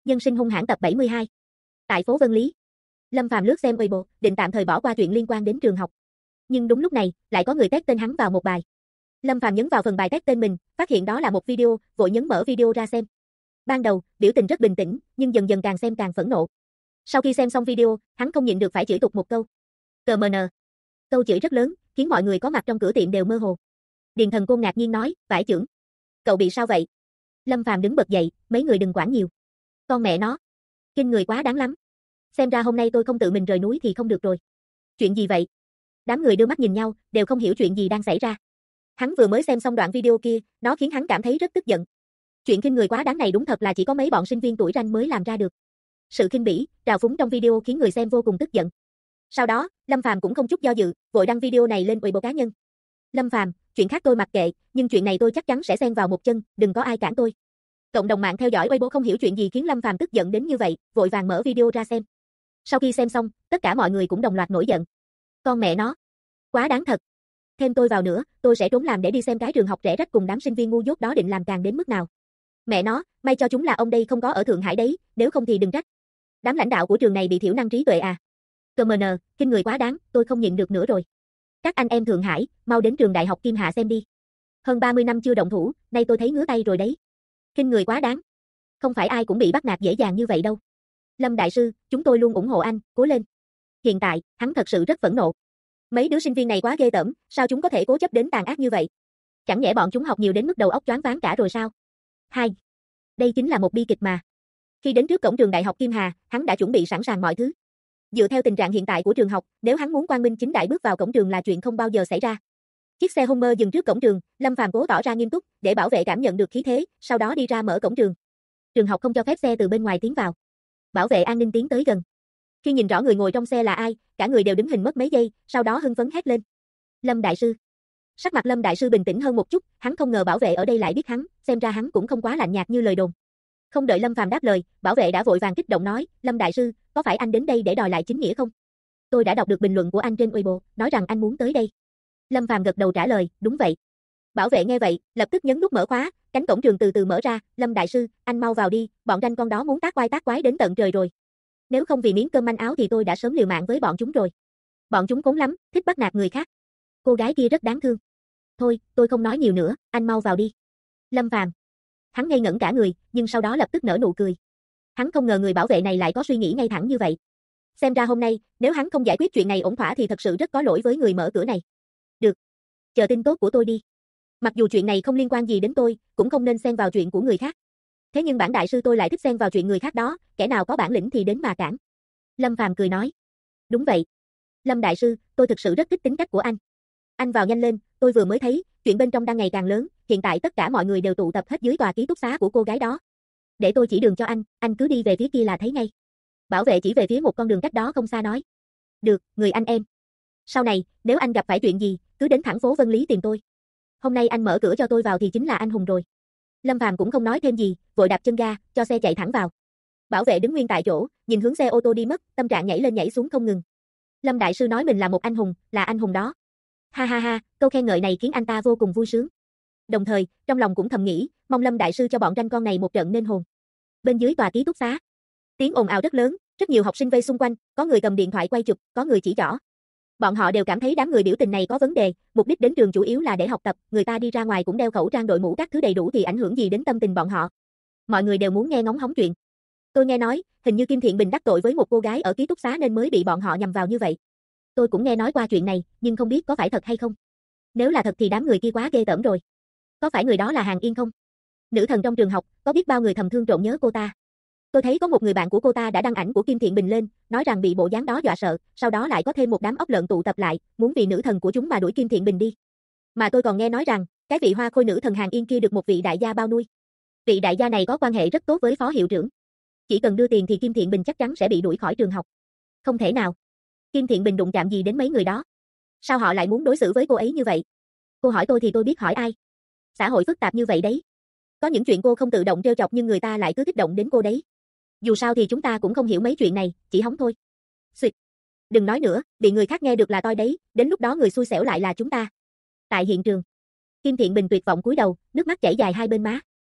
Nhân sinh hung hãn tập 72. Tại phố Vân Lý, Lâm Phàm lướt xem Weibo, định tạm thời bỏ qua chuyện liên quan đến trường học. Nhưng đúng lúc này, lại có người tag tên hắn vào một bài. Lâm Phàm nhấn vào phần bài tag tên mình, phát hiện đó là một video, vội nhấn mở video ra xem. Ban đầu, biểu tình rất bình tĩnh, nhưng dần dần càng xem càng phẫn nộ. Sau khi xem xong video, hắn không nhịn được phải chửi tục một câu. CMN. Câu chửi rất lớn, khiến mọi người có mặt trong cửa tiệm đều mơ hồ. Điền Thần Côn ngạc nhiên nói, vải chưởng. Cậu bị sao vậy? Lâm Phàm đứng bật dậy, mấy người đừng quản nhiều. Con mẹ nó. Kinh người quá đáng lắm. Xem ra hôm nay tôi không tự mình rời núi thì không được rồi. Chuyện gì vậy? Đám người đưa mắt nhìn nhau, đều không hiểu chuyện gì đang xảy ra. Hắn vừa mới xem xong đoạn video kia, nó khiến hắn cảm thấy rất tức giận. Chuyện kinh người quá đáng này đúng thật là chỉ có mấy bọn sinh viên tuổi ranh mới làm ra được. Sự khinh bỉ, trào phúng trong video khiến người xem vô cùng tức giận. Sau đó, Lâm Phàm cũng không chút do dự, vội đăng video này lên Weibo cá nhân. Lâm Phàm, chuyện khác tôi mặc kệ, nhưng chuyện này tôi chắc chắn sẽ xen vào một chân, đừng có ai cản tôi. Cộng đồng mạng theo dõi Weibo không hiểu chuyện gì khiến Lâm Phàm tức giận đến như vậy, vội vàng mở video ra xem. Sau khi xem xong, tất cả mọi người cũng đồng loạt nổi giận. Con mẹ nó, quá đáng thật. Thêm tôi vào nữa, tôi sẽ trốn làm để đi xem cái trường học rẻ rách cùng đám sinh viên ngu dốt đó định làm càng đến mức nào. Mẹ nó, may cho chúng là ông đây không có ở Thượng Hải đấy, nếu không thì đừng trách. Đám lãnh đạo của trường này bị thiểu năng trí tuệ à. CMN, kinh người quá đáng, tôi không nhịn được nữa rồi. Các anh em Thượng Hải, mau đến trường Đại học Kim Hạ xem đi. Hơn 30 năm chưa động thủ, nay tôi thấy ngứa tay rồi đấy. Kinh người quá đáng. Không phải ai cũng bị bắt nạt dễ dàng như vậy đâu. Lâm đại sư, chúng tôi luôn ủng hộ anh, cố lên. Hiện tại, hắn thật sự rất phẫn nộ. Mấy đứa sinh viên này quá ghê tởm, sao chúng có thể cố chấp đến tàn ác như vậy? Chẳng nhẽ bọn chúng học nhiều đến mức đầu óc choáng váng cả rồi sao? 2. Đây chính là một bi kịch mà. Khi đến trước cổng trường Đại học Kim Hà, hắn đã chuẩn bị sẵn sàng mọi thứ. Dựa theo tình trạng hiện tại của trường học, nếu hắn muốn quang minh chính đại bước vào cổng trường là chuyện không bao giờ xảy ra. Chiếc xe Hummer dừng trước cổng trường, Lâm Phàm cố tỏ ra nghiêm túc, để bảo vệ cảm nhận được khí thế, sau đó đi ra mở cổng trường. Trường học không cho phép xe từ bên ngoài tiến vào. Bảo vệ an ninh tiến tới gần. Khi nhìn rõ người ngồi trong xe là ai, cả người đều đứng hình mất mấy giây, sau đó hưng phấn hét lên. Lâm đại sư. Sắc mặt Lâm đại sư bình tĩnh hơn một chút, hắn không ngờ bảo vệ ở đây lại biết hắn, xem ra hắn cũng không quá lạnh nhạt như lời đồn. Không đợi Lâm Phàm đáp lời, bảo vệ đã vội vàng kích động nói, Lâm đại sư, có phải anh đến đây để đòi lại chính nghĩa không? Tôi đã đọc được bình luận của anh trên Weibo, nói rằng anh muốn tới đây. Lâm Phàm gật đầu trả lời, đúng vậy. Bảo vệ nghe vậy, lập tức nhấn nút mở khóa, cánh cổng trường từ từ mở ra, Lâm đại sư, anh mau vào đi, bọn ranh con đó muốn tác quái đến tận trời rồi. Nếu không vì miếng cơm manh áo thì tôi đã sớm liều mạng với bọn chúng rồi. Bọn chúng khốn lắm, thích bắt nạt người khác. Cô gái kia rất đáng thương. Thôi, tôi không nói nhiều nữa, anh mau vào đi. Lâm Phàm. Hắn ngây ngẩn cả người, nhưng sau đó lập tức nở nụ cười. Hắn không ngờ người bảo vệ này lại có suy nghĩ ngay thẳng như vậy. Xem ra hôm nay, nếu hắn không giải quyết chuyện này ổn thỏa thì thật sự rất có lỗi với người mở cửa này. Được. Chờ tin tốt của tôi đi. Mặc dù chuyện này không liên quan gì đến tôi, cũng không nên xen vào chuyện của người khác. Thế nhưng bản đại sư tôi lại thích xen vào chuyện người khác đó, kẻ nào có bản lĩnh thì đến mà cản. Lâm Phàm cười nói. Đúng vậy. Lâm đại sư, tôi thực sự rất thích tính cách của anh. Anh vào nhanh lên, tôi vừa mới thấy, chuyện bên trong đang ngày càng lớn, hiện tại tất cả mọi người đều tụ tập hết dưới tòa ký túc xá của cô gái đó. Để tôi chỉ đường cho anh cứ đi về phía kia là thấy ngay. Bảo vệ chỉ về phía một con đường cách đó không xa nói. Được, người anh em. Sau này, nếu anh gặp phải chuyện gì, cứ đến thẳng phố Vân Lý tìm tôi. Hôm nay anh mở cửa cho tôi vào thì chính là anh hùng rồi. Lâm Phàm cũng không nói thêm gì, vội đạp chân ga, cho xe chạy thẳng vào. Bảo vệ đứng nguyên tại chỗ, nhìn hướng xe ô tô đi mất, tâm trạng nhảy lên nhảy xuống không ngừng. Lâm đại sư nói mình là một anh hùng, là anh hùng đó. Ha ha ha, câu khen ngợi này khiến anh ta vô cùng vui sướng. Đồng thời, trong lòng cũng thầm nghĩ, mong Lâm đại sư cho bọn ranh con này một trận nên hồn. Bên dưới tòa ký túc xá, tiếng ồn ào rất lớn, rất nhiều học sinh vây xung quanh, có người cầm điện thoại quay chụp, có người chỉ trỏ. Bọn họ đều cảm thấy đám người biểu tình này có vấn đề, mục đích đến trường chủ yếu là để học tập, người ta đi ra ngoài cũng đeo khẩu trang đội mũ các thứ đầy đủ thì ảnh hưởng gì đến tâm tình bọn họ. Mọi người đều muốn nghe ngóng hóng chuyện. Tôi nghe nói, hình như Kim Thiện Bình đắc tội với một cô gái ở ký túc xá nên mới bị bọn họ nhằm vào như vậy. Tôi cũng nghe nói qua chuyện này, nhưng không biết có phải thật hay không. Nếu là thật thì đám người kia quá ghê tởm rồi. Có phải người đó là Hàng Yên không? Nữ thần trong trường học, có biết bao người thầm thương trộm nhớ cô ta. Tôi thấy có một người bạn của cô ta đã đăng ảnh của Kim Thiện Bình lên, nói rằng bị bộ dáng đó dọa sợ, sau đó lại có thêm một đám ốc lợn tụ tập lại, muốn vì nữ thần của chúng mà đuổi Kim Thiện Bình đi. Mà tôi còn nghe nói rằng, cái vị hoa khôi nữ thần Hàng Yên kia được một vị đại gia bao nuôi. Vị đại gia này có quan hệ rất tốt với phó hiệu trưởng. Chỉ cần đưa tiền thì Kim Thiện Bình chắc chắn sẽ bị đuổi khỏi trường học. Không thể nào. Kim Thiện Bình đụng chạm gì đến mấy người đó? Sao họ lại muốn đối xử với cô ấy như vậy? Cô hỏi tôi thì tôi biết hỏi ai? Xã hội phức tạp như vậy đấy. Có những chuyện cô không tự động trêu chọc nhưng người ta lại cứ kích động đến cô đấy. Dù sao thì chúng ta cũng không hiểu mấy chuyện này, chỉ hóng thôi. Xuyệt. Đừng nói nữa, bị người khác nghe được là toi đấy, đến lúc đó người xui xẻo lại là chúng ta. Tại hiện trường, Kim Thiện Bình tuyệt vọng cúi đầu, nước mắt chảy dài hai bên má.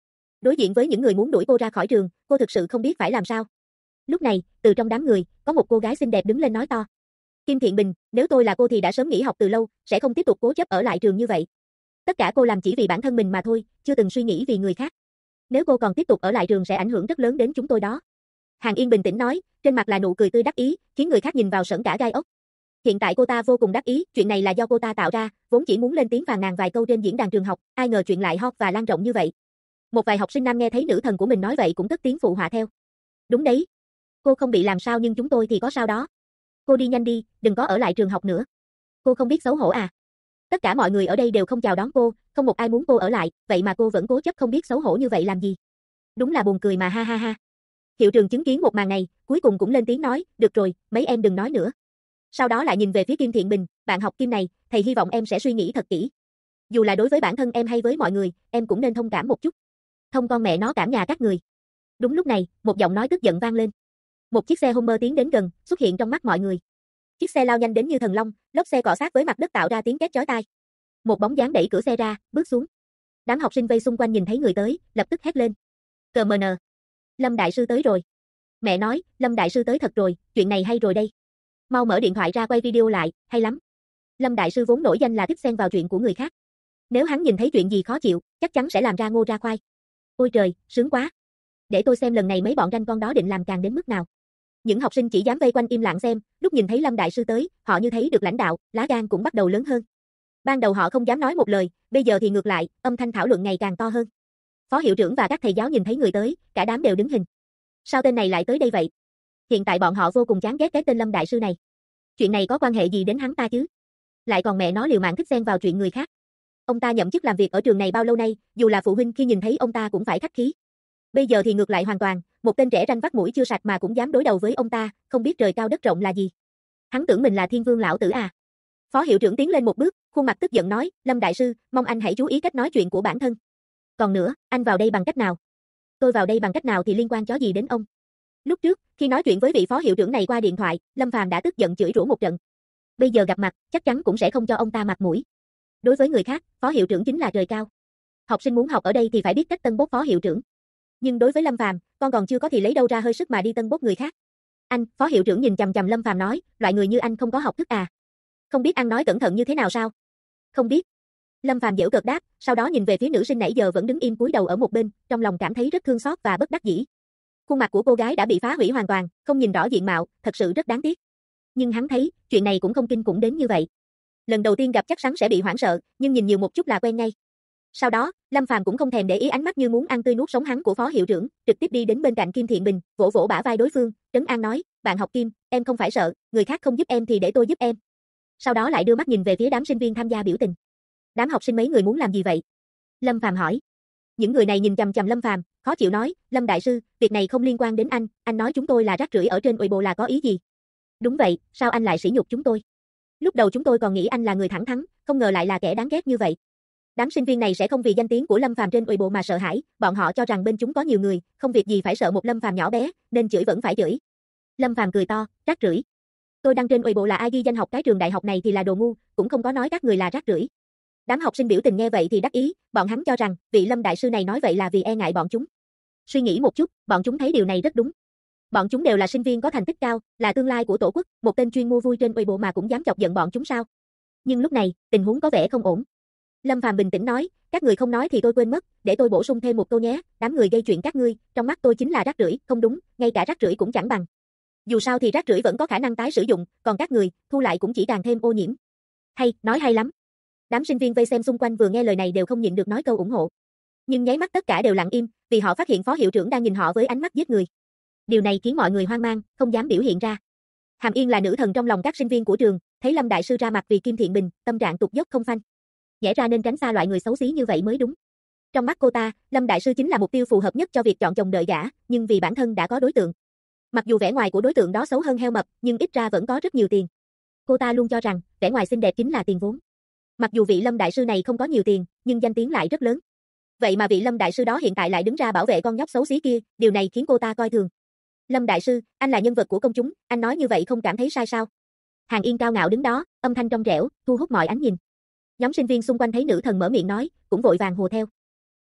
Đối diện với những người muốn đuổi cô ra khỏi trường, cô thực sự không biết phải làm sao. Lúc này, từ trong đám người, có một cô gái xinh đẹp đứng lên nói to. Kim Thiện Bình, nếu tôi là cô thì đã sớm nghỉ học từ lâu, sẽ không tiếp tục cố chấp ở lại trường như vậy. Tất cả cô làm chỉ vì bản thân mình mà thôi, chưa từng suy nghĩ vì người khác. Nếu cô còn tiếp tục ở lại trường sẽ ảnh hưởng rất lớn đến chúng tôi đó. Hàn Yên bình tĩnh nói, trên mặt là nụ cười tươi đắc ý, khiến người khác nhìn vào sởn cả gai ốc. Hiện tại cô ta vô cùng đắc ý, chuyện này là do cô ta tạo ra, vốn chỉ muốn lên tiếng phàn nàn vài câu trên diễn đàn trường học, ai ngờ chuyện lại hot và lan rộng như vậy. Một vài học sinh nam nghe thấy nữ thần của mình nói vậy cũng cất tiếng phụ họa theo. Đúng đấy. Cô không bị làm sao nhưng chúng tôi thì có sao đó. Cô đi nhanh đi, đừng có ở lại trường học nữa. Cô không biết xấu hổ à? Tất cả mọi người ở đây đều không chào đón cô, không một ai muốn cô ở lại, vậy mà cô vẫn cố chấp không biết xấu hổ như vậy làm gì? Đúng là buồn cười mà ha ha ha. Hiệu trường chứng kiến một màn này, cuối cùng cũng lên tiếng nói, được rồi, mấy em đừng nói nữa. Sau đó lại nhìn về phía Kim Thiện Bình, bạn học Kim này, thầy hy vọng em sẽ suy nghĩ thật kỹ. Dù là đối với bản thân em hay với mọi người, em cũng nên thông cảm một chút. Thông con mẹ nó cảm nhà các người. Đúng lúc này, một giọng nói tức giận vang lên. Một chiếc xe Hummer tiến đến gần, xuất hiện trong mắt mọi người. Chiếc xe lao nhanh đến như thần long, lốp xe cọ sát với mặt đất tạo ra tiếng két chói tai. Một bóng dáng đẩy cửa xe ra, bước xuống. Đám học sinh vây xung quanh nhìn thấy người tới, lập tức hét lên. Cờ mờ nờ. Lâm đại sư tới rồi. Mẹ nói, Lâm đại sư tới thật rồi, chuyện này hay rồi đây. Mau mở điện thoại ra quay video lại, hay lắm. Lâm đại sư vốn nổi danh là thích xen vào chuyện của người khác. Nếu hắn nhìn thấy chuyện gì khó chịu, chắc chắn sẽ làm ra ngô ra khoai. Ôi trời, sướng quá. Để tôi xem lần này mấy bọn ranh con đó định làm càng đến mức nào. Những học sinh chỉ dám vây quanh im lặng xem, lúc nhìn thấy Lâm đại sư tới, họ như thấy được lãnh đạo, lá gan cũng bắt đầu lớn hơn. Ban đầu họ không dám nói một lời, bây giờ thì ngược lại, âm thanh thảo luận ngày càng to hơn. Phó hiệu trưởng và các thầy giáo nhìn thấy người tới, cả đám đều đứng hình. Sao tên này lại tới đây vậy? Hiện tại bọn họ vô cùng chán ghét cái tên Lâm đại sư này. Chuyện này có quan hệ gì đến hắn ta chứ? Lại còn mẹ nó liều mạng thích xen vào chuyện người khác. Ông ta nhậm chức làm việc ở trường này bao lâu nay, dù là phụ huynh khi nhìn thấy ông ta cũng phải khách khí. Bây giờ thì ngược lại hoàn toàn, một tên trẻ ranh vắt mũi chưa sạch mà cũng dám đối đầu với ông ta, không biết trời cao đất rộng là gì. Hắn tưởng mình là thiên vương lão tử à? Phó hiệu trưởng tiến lên một bước, khuôn mặt tức giận nói, Lâm đại sư, mong anh hãy chú ý cách nói chuyện của bản thân. Còn nữa, anh vào đây bằng cách nào? Tôi vào đây bằng cách nào thì liên quan chó gì đến ông? Lúc trước, khi nói chuyện với vị phó hiệu trưởng này qua điện thoại, Lâm Phàm đã tức giận chửi rủa một trận. Bây giờ gặp mặt, chắc chắn cũng sẽ không cho ông ta mặt mũi. Đối với người khác, phó hiệu trưởng chính là trời cao. Học sinh muốn học ở đây thì phải biết cách tân bốc phó hiệu trưởng. Nhưng đối với Lâm Phàm, con còn chưa có thì lấy đâu ra hơi sức mà đi tân bốc người khác. Anh, phó hiệu trưởng nhìn chằm chằm Lâm Phàm nói, loại người như anh không có học thức à? Không biết ăn nói cẩn thận như thế nào sao? Không biết. Lâm Phàm giễu cợt đáp, sau đó nhìn về phía nữ sinh nãy giờ vẫn đứng im cúi đầu ở một bên, trong lòng cảm thấy rất thương xót và bất đắc dĩ. Khuôn mặt của cô gái đã bị phá hủy hoàn toàn, không nhìn rõ diện mạo, thật sự rất đáng tiếc. Nhưng hắn thấy, chuyện này cũng không kinh khủng đến như vậy. Lần đầu tiên gặp chắc chắn sẽ bị hoảng sợ, nhưng nhìn nhiều một chút là quen ngay. Sau đó, Lâm Phàm cũng không thèm để ý ánh mắt như muốn ăn tươi nuốt sống hắn của phó hiệu trưởng, trực tiếp đi đến bên cạnh Kim Thiện Bình, vỗ vỗ bả vai đối phương, trấn an nói, bạn học Kim, em không phải sợ, người khác không giúp em thì để tôi giúp em. Sau đó lại đưa mắt nhìn về phía đám sinh viên tham gia biểu tình. Đám học sinh mấy người muốn làm gì vậy? Lâm Phàm hỏi. Những người này nhìn chằm chằm Lâm Phàm, khó chịu nói, Lâm đại sư, việc này không liên quan đến anh nói chúng tôi là rác rưởi ở trên Weibo là có ý gì? Đúng vậy, sao anh lại sỉ nhục chúng tôi? Lúc đầu chúng tôi còn nghĩ anh là người thẳng thắn, không ngờ lại là kẻ đáng ghét như vậy. Đám sinh viên này sẽ không vì danh tiếng của Lâm Phàm trên Weibo mà sợ hãi, bọn họ cho rằng bên chúng có nhiều người, không việc gì phải sợ một Lâm Phàm nhỏ bé, nên chửi vẫn phải chửi. Lâm Phàm cười to, rác rưởi. Tôi đăng trên Weibo là ai ghi danh học cái trường đại học này thì là đồ ngu, cũng không có nói các người là rác rưởi. Đám học sinh biểu tình nghe vậy thì đắc ý, bọn hắn cho rằng vị Lâm đại sư này nói vậy là vì e ngại bọn chúng. Suy nghĩ một chút, bọn chúng thấy điều này rất đúng. Bọn chúng đều là sinh viên có thành tích cao, là tương lai của tổ quốc, một tên chuyên mua vui trên Weibo mà cũng dám chọc giận bọn chúng sao? Nhưng lúc này, tình huống có vẻ không ổn. Lâm Phàm bình tĩnh nói, các người không nói thì tôi quên mất, để tôi bổ sung thêm một câu nhé, đám người gây chuyện các ngươi, trong mắt tôi chính là rác rưởi, không đúng, ngay cả rác rưởi cũng chẳng bằng. Dù sao thì rác rưởi vẫn có khả năng tái sử dụng, còn các người, thu lại cũng chỉ càng thêm ô nhiễm. Hay, nói hay lắm. Đám sinh viên vây xem xung quanh vừa nghe lời này đều không nhịn được nói câu ủng hộ. Nhưng nháy mắt tất cả đều lặng im, vì họ phát hiện phó hiệu trưởng đang nhìn họ với ánh mắt giết người. Điều này khiến mọi người hoang mang, không dám biểu hiện ra. Hàm Yên là nữ thần trong lòng các sinh viên của trường, thấy Lâm đại sư ra mặt vì Kim Thiện Bình, tâm trạng tụt dốc không phanh. Nhẽ ra nên tránh xa loại người xấu xí như vậy mới đúng. Trong mắt cô ta, Lâm đại sư chính là mục tiêu phù hợp nhất cho việc chọn chồng đợi gả, nhưng vì bản thân đã có đối tượng. Mặc dù vẻ ngoài của đối tượng đó xấu hơn heo mập, nhưng ít ra vẫn có rất nhiều tiền. Cô ta luôn cho rằng, vẻ ngoài xinh đẹp chính là tiền vốn. Mặc dù vị Lâm đại sư này không có nhiều tiền, nhưng danh tiếng lại rất lớn. Vậy mà vị Lâm đại sư đó hiện tại lại đứng ra bảo vệ con nhóc xấu xí kia, điều này khiến cô ta coi thường. Lâm đại sư, anh là nhân vật của công chúng, anh nói như vậy không cảm thấy sai sao? Hàn Yên cao ngạo đứng đó, âm thanh trong trẻo, thu hút mọi ánh nhìn. Nhóm sinh viên xung quanh thấy nữ thần mở miệng nói, cũng vội vàng hùa theo.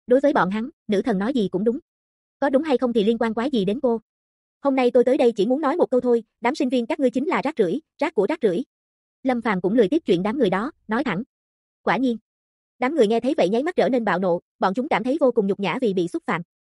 Đối với bọn hắn, nữ thần nói gì cũng đúng. Có đúng hay không thì liên quan quái gì đến cô. Hôm nay tôi tới đây chỉ muốn nói một câu thôi, đám sinh viên các ngươi chính là rác rưởi, rác của rác rưởi. Lâm Phàm cũng lười tiếp chuyện đám người đó, nói thẳng. Quả nhiên. Đám người nghe thấy vậy nháy mắt trở nên bạo nộ, bọn chúng cảm thấy vô cùng nhục nhã vì bị xúc phạm.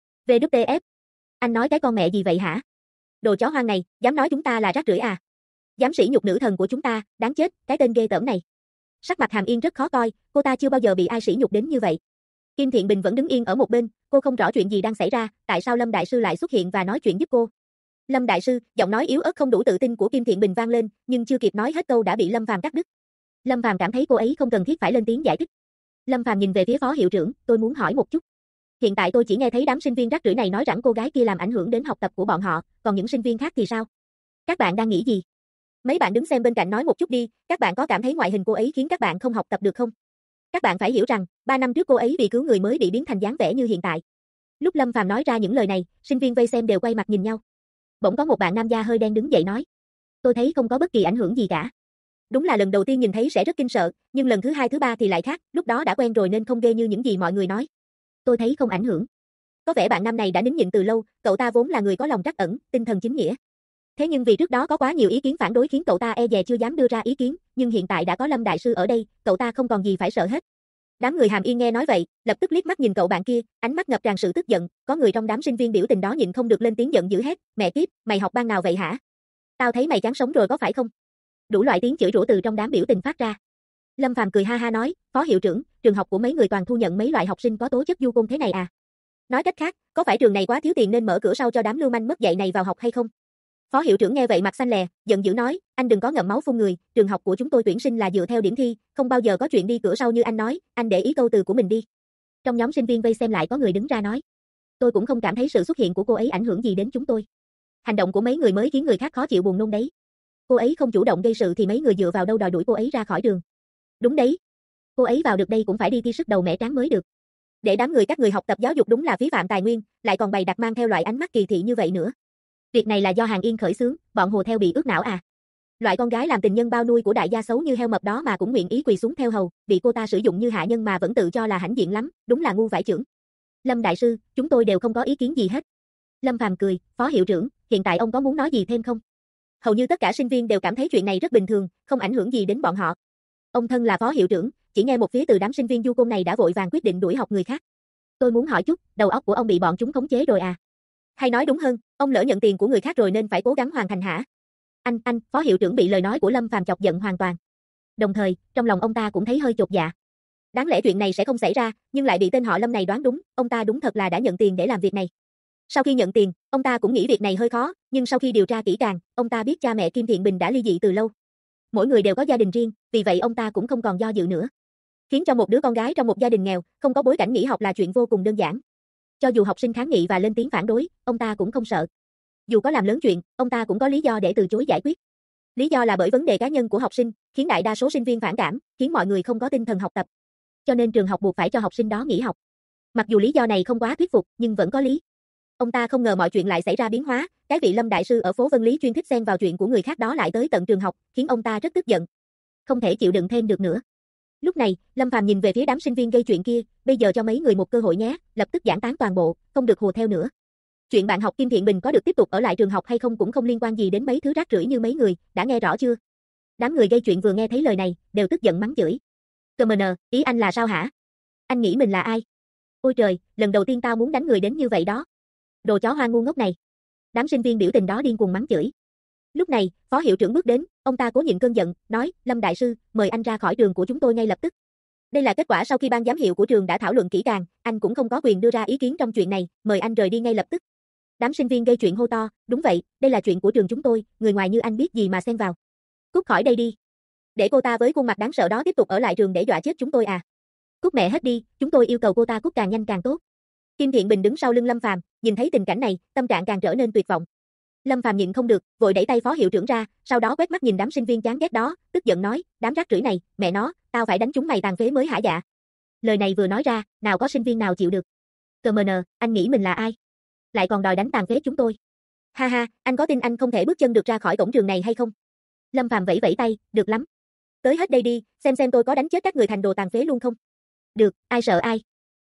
WTF. Anh nói cái con mẹ gì vậy hả? Đồ chó hoang này, dám nói chúng ta là rác rưởi à? Dám sỉ nhục nữ thần của chúng ta, đáng chết, cái tên ghê tởm này. Sắc mặt Hàm Yên rất khó coi, cô ta chưa bao giờ bị ai sỉ nhục đến như vậy. Kim Thiện Bình vẫn đứng yên ở một bên, cô không rõ chuyện gì đang xảy ra, tại sao Lâm đại sư lại xuất hiện và nói chuyện giúp cô. Lâm đại sư, giọng nói yếu ớt không đủ tự tin của Kim Thiện Bình vang lên, nhưng chưa kịp nói hết câu đã bị Lâm Phàm cắt đứt. Lâm Phàm cảm thấy cô ấy không cần thiết phải lên tiếng giải thích. Lâm Phàm nhìn về phía phó hiệu trưởng, tôi muốn hỏi một chút. Hiện tại tôi chỉ nghe thấy đám sinh viên rác rưởi này nói rằng cô gái kia làm ảnh hưởng đến học tập của bọn họ, còn những sinh viên khác thì sao? Các bạn đang nghĩ gì? Mấy bạn đứng xem bên cạnh nói một chút đi, các bạn có cảm thấy ngoại hình cô ấy khiến các bạn không học tập được không? Các bạn phải hiểu rằng, 3 năm trước cô ấy vì cứu người mới bị biến thành dáng vẻ như hiện tại. Lúc Lâm Phàm nói ra những lời này, sinh viên vây xem đều quay mặt nhìn nhau. Bỗng có một bạn nam da hơi đen đứng dậy nói. Tôi thấy không có bất kỳ ảnh hưởng gì cả. Đúng là lần đầu tiên nhìn thấy sẽ rất kinh sợ, nhưng lần thứ hai thứ ba thì lại khác, lúc đó đã quen rồi nên không ghê như những gì mọi người nói. Tôi thấy không ảnh hưởng. Có vẻ bạn nam này đã nín nhịn từ lâu, cậu ta vốn là người có lòng trắc ẩn, tinh thần chính nghĩa. Thế nhưng vì trước đó có quá nhiều ý kiến phản đối khiến cậu ta e dè chưa dám đưa ra ý kiến, nhưng hiện tại đã có Lâm đại sư ở đây, cậu ta không còn gì phải sợ hết. Đám người Hàm Yên nghe nói vậy, lập tức liếc mắt nhìn cậu bạn kia, ánh mắt ngập tràn sự tức giận, có người trong đám sinh viên biểu tình đó nhịn không được lên tiếng giận dữ hét, mẹ kiếp, mày học ban nào vậy hả? Tao thấy mày chán sống rồi có phải không? Đủ loại tiếng chửi rủa từ trong đám biểu tình phát ra. Lâm Phàm cười ha ha nói, phó hiệu trưởng, trường học của mấy người toàn thu nhận mấy loại học sinh có tố chất du côn thế này à? Nói cách khác, có phải trường này quá thiếu tiền nên mở cửa sau cho đám lưu manh mất dạy này vào học hay không? Phó hiệu trưởng nghe vậy mặt xanh lè, giận dữ nói, anh đừng có ngậm máu phun người, trường học của chúng tôi tuyển sinh là dựa theo điểm thi, không bao giờ có chuyện đi cửa sau như anh nói, anh để ý câu từ của mình đi. Trong nhóm sinh viên vây xem lại có người đứng ra nói, tôi cũng không cảm thấy sự xuất hiện của cô ấy ảnh hưởng gì đến chúng tôi. Hành động của mấy người mới khiến người khác khó chịu buồn nôn đấy. Cô ấy không chủ động gây sự thì mấy người dựa vào đâu đòi đuổi cô ấy ra khỏi trường. Đúng đấy. Cô ấy vào được đây cũng phải đi thi sức đầu mẻ trán mới được. Để đám người các người học tập giáo dục đúng là phí phạm tài nguyên, lại còn bày đặt mang theo loại ánh mắt kỳ thị như vậy nữa. Việc này là do Hàn Yên khởi xướng, bọn Hồ theo bị ướt não à? Loại con gái làm tình nhân bao nuôi của đại gia xấu như heo mập đó mà cũng nguyện ý quỳ xuống theo hầu, bị cô ta sử dụng như hạ nhân mà vẫn tự cho là hãnh diện lắm, đúng là ngu vãi chưởng. Lâm đại sư, chúng tôi đều không có ý kiến gì hết. Lâm Phàm cười, phó hiệu trưởng, hiện tại ông có muốn nói gì thêm không? Hầu như tất cả sinh viên đều cảm thấy chuyện này rất bình thường, không ảnh hưởng gì đến bọn họ. Ông thân là phó hiệu trưởng, chỉ nghe một phía từ đám sinh viên du côn này đã vội vàng quyết định đuổi học người khác. Tôi muốn hỏi chút, đầu óc của ông bị bọn chúng khống chế rồi à? Hay nói đúng hơn, ông lỡ nhận tiền của người khác rồi nên phải cố gắng hoàn thành hả? Anh, phó hiệu trưởng bị lời nói của Lâm Phàm chọc giận hoàn toàn. Đồng thời, trong lòng ông ta cũng thấy hơi chột dạ. Đáng lẽ chuyện này sẽ không xảy ra, nhưng lại bị tên họ Lâm này đoán đúng, ông ta đúng thật là đã nhận tiền để làm việc này. Sau khi nhận tiền, ông ta cũng nghĩ việc này hơi khó, nhưng sau khi điều tra kỹ càng, ông ta biết cha mẹ Kim Thiện Bình đã ly dị từ lâu. Mỗi người đều có gia đình riêng, vì vậy ông ta cũng không còn do dự nữa. Khiến cho một đứa con gái trong một gia đình nghèo, không có bối cảnh nghỉ học là chuyện vô cùng đơn giản. Cho dù học sinh kháng nghị và lên tiếng phản đối, ông ta cũng không sợ. Dù có làm lớn chuyện, ông ta cũng có lý do để từ chối giải quyết. Lý do là bởi vấn đề cá nhân của học sinh, khiến đại đa số sinh viên phản cảm, khiến mọi người không có tinh thần học tập. Cho nên trường học buộc phải cho học sinh đó nghỉ học. Mặc dù lý do này không quá thuyết phục, nhưng vẫn có lý. Ông ta không ngờ mọi chuyện lại xảy ra biến hóa, cái vị Lâm đại sư ở phố Vân Lý chuyên thích xen vào chuyện của người khác đó lại tới tận trường học, khiến ông ta rất tức giận. Không thể chịu đựng thêm được nữa. Lúc này, Lâm Phàm nhìn về phía đám sinh viên gây chuyện kia, bây giờ cho mấy người một cơ hội nhé, lập tức giảng tán toàn bộ, không được hùa theo nữa. Chuyện bạn học Kim Thiện Bình có được tiếp tục ở lại trường học hay không cũng không liên quan gì đến mấy thứ rác rưởi như mấy người, đã nghe rõ chưa? Đám người gây chuyện vừa nghe thấy lời này, đều tức giận mắng chửi. CMN, ý anh là sao hả? Anh nghĩ mình là ai? Ôi trời, lần đầu tiên tao muốn đánh người đến như vậy đó. Đồ chó hoang ngu ngốc này. Đám sinh viên biểu tình đó điên cuồng mắng chửi. Lúc này, phó hiệu trưởng bước đến, ông ta cố nhịn cơn giận, nói, Lâm đại sư, mời anh ra khỏi trường của chúng tôi ngay lập tức. Đây là kết quả sau khi ban giám hiệu của trường đã thảo luận kỹ càng, anh cũng không có quyền đưa ra ý kiến trong chuyện này, mời anh rời đi ngay lập tức. Đám sinh viên gây chuyện hô to, đúng vậy, đây là chuyện của trường chúng tôi, người ngoài như anh biết gì mà xen vào. Cút khỏi đây đi. Để cô ta với khuôn mặt đáng sợ đó tiếp tục ở lại trường để dọa chết chúng tôi à? Cút mẹ hết đi, chúng tôi yêu cầu cô ta cút càng nhanh càng tốt. Kim Thiện Bình đứng sau lưng Lâm Phàm, nhìn thấy tình cảnh này, tâm trạng càng trở nên tuyệt vọng. Lâm Phàm nhịn không được, vội đẩy tay phó hiệu trưởng ra, sau đó quét mắt nhìn đám sinh viên chán ghét đó, tức giận nói, đám rác rưởi này, mẹ nó, tao phải đánh chúng mày tàn phế mới hả dạ. Lời này vừa nói ra, nào có sinh viên nào chịu được. CMN, anh nghĩ mình là ai? Lại còn đòi đánh tàn phế chúng tôi. Ha ha, anh có tin anh không thể bước chân được ra khỏi cổng trường này hay không? Lâm Phàm vẫy vẫy tay, được lắm. Tới hết đây đi, xem tôi có đánh chết các người thành đồ tàn phế luôn không? Được, ai sợ ai.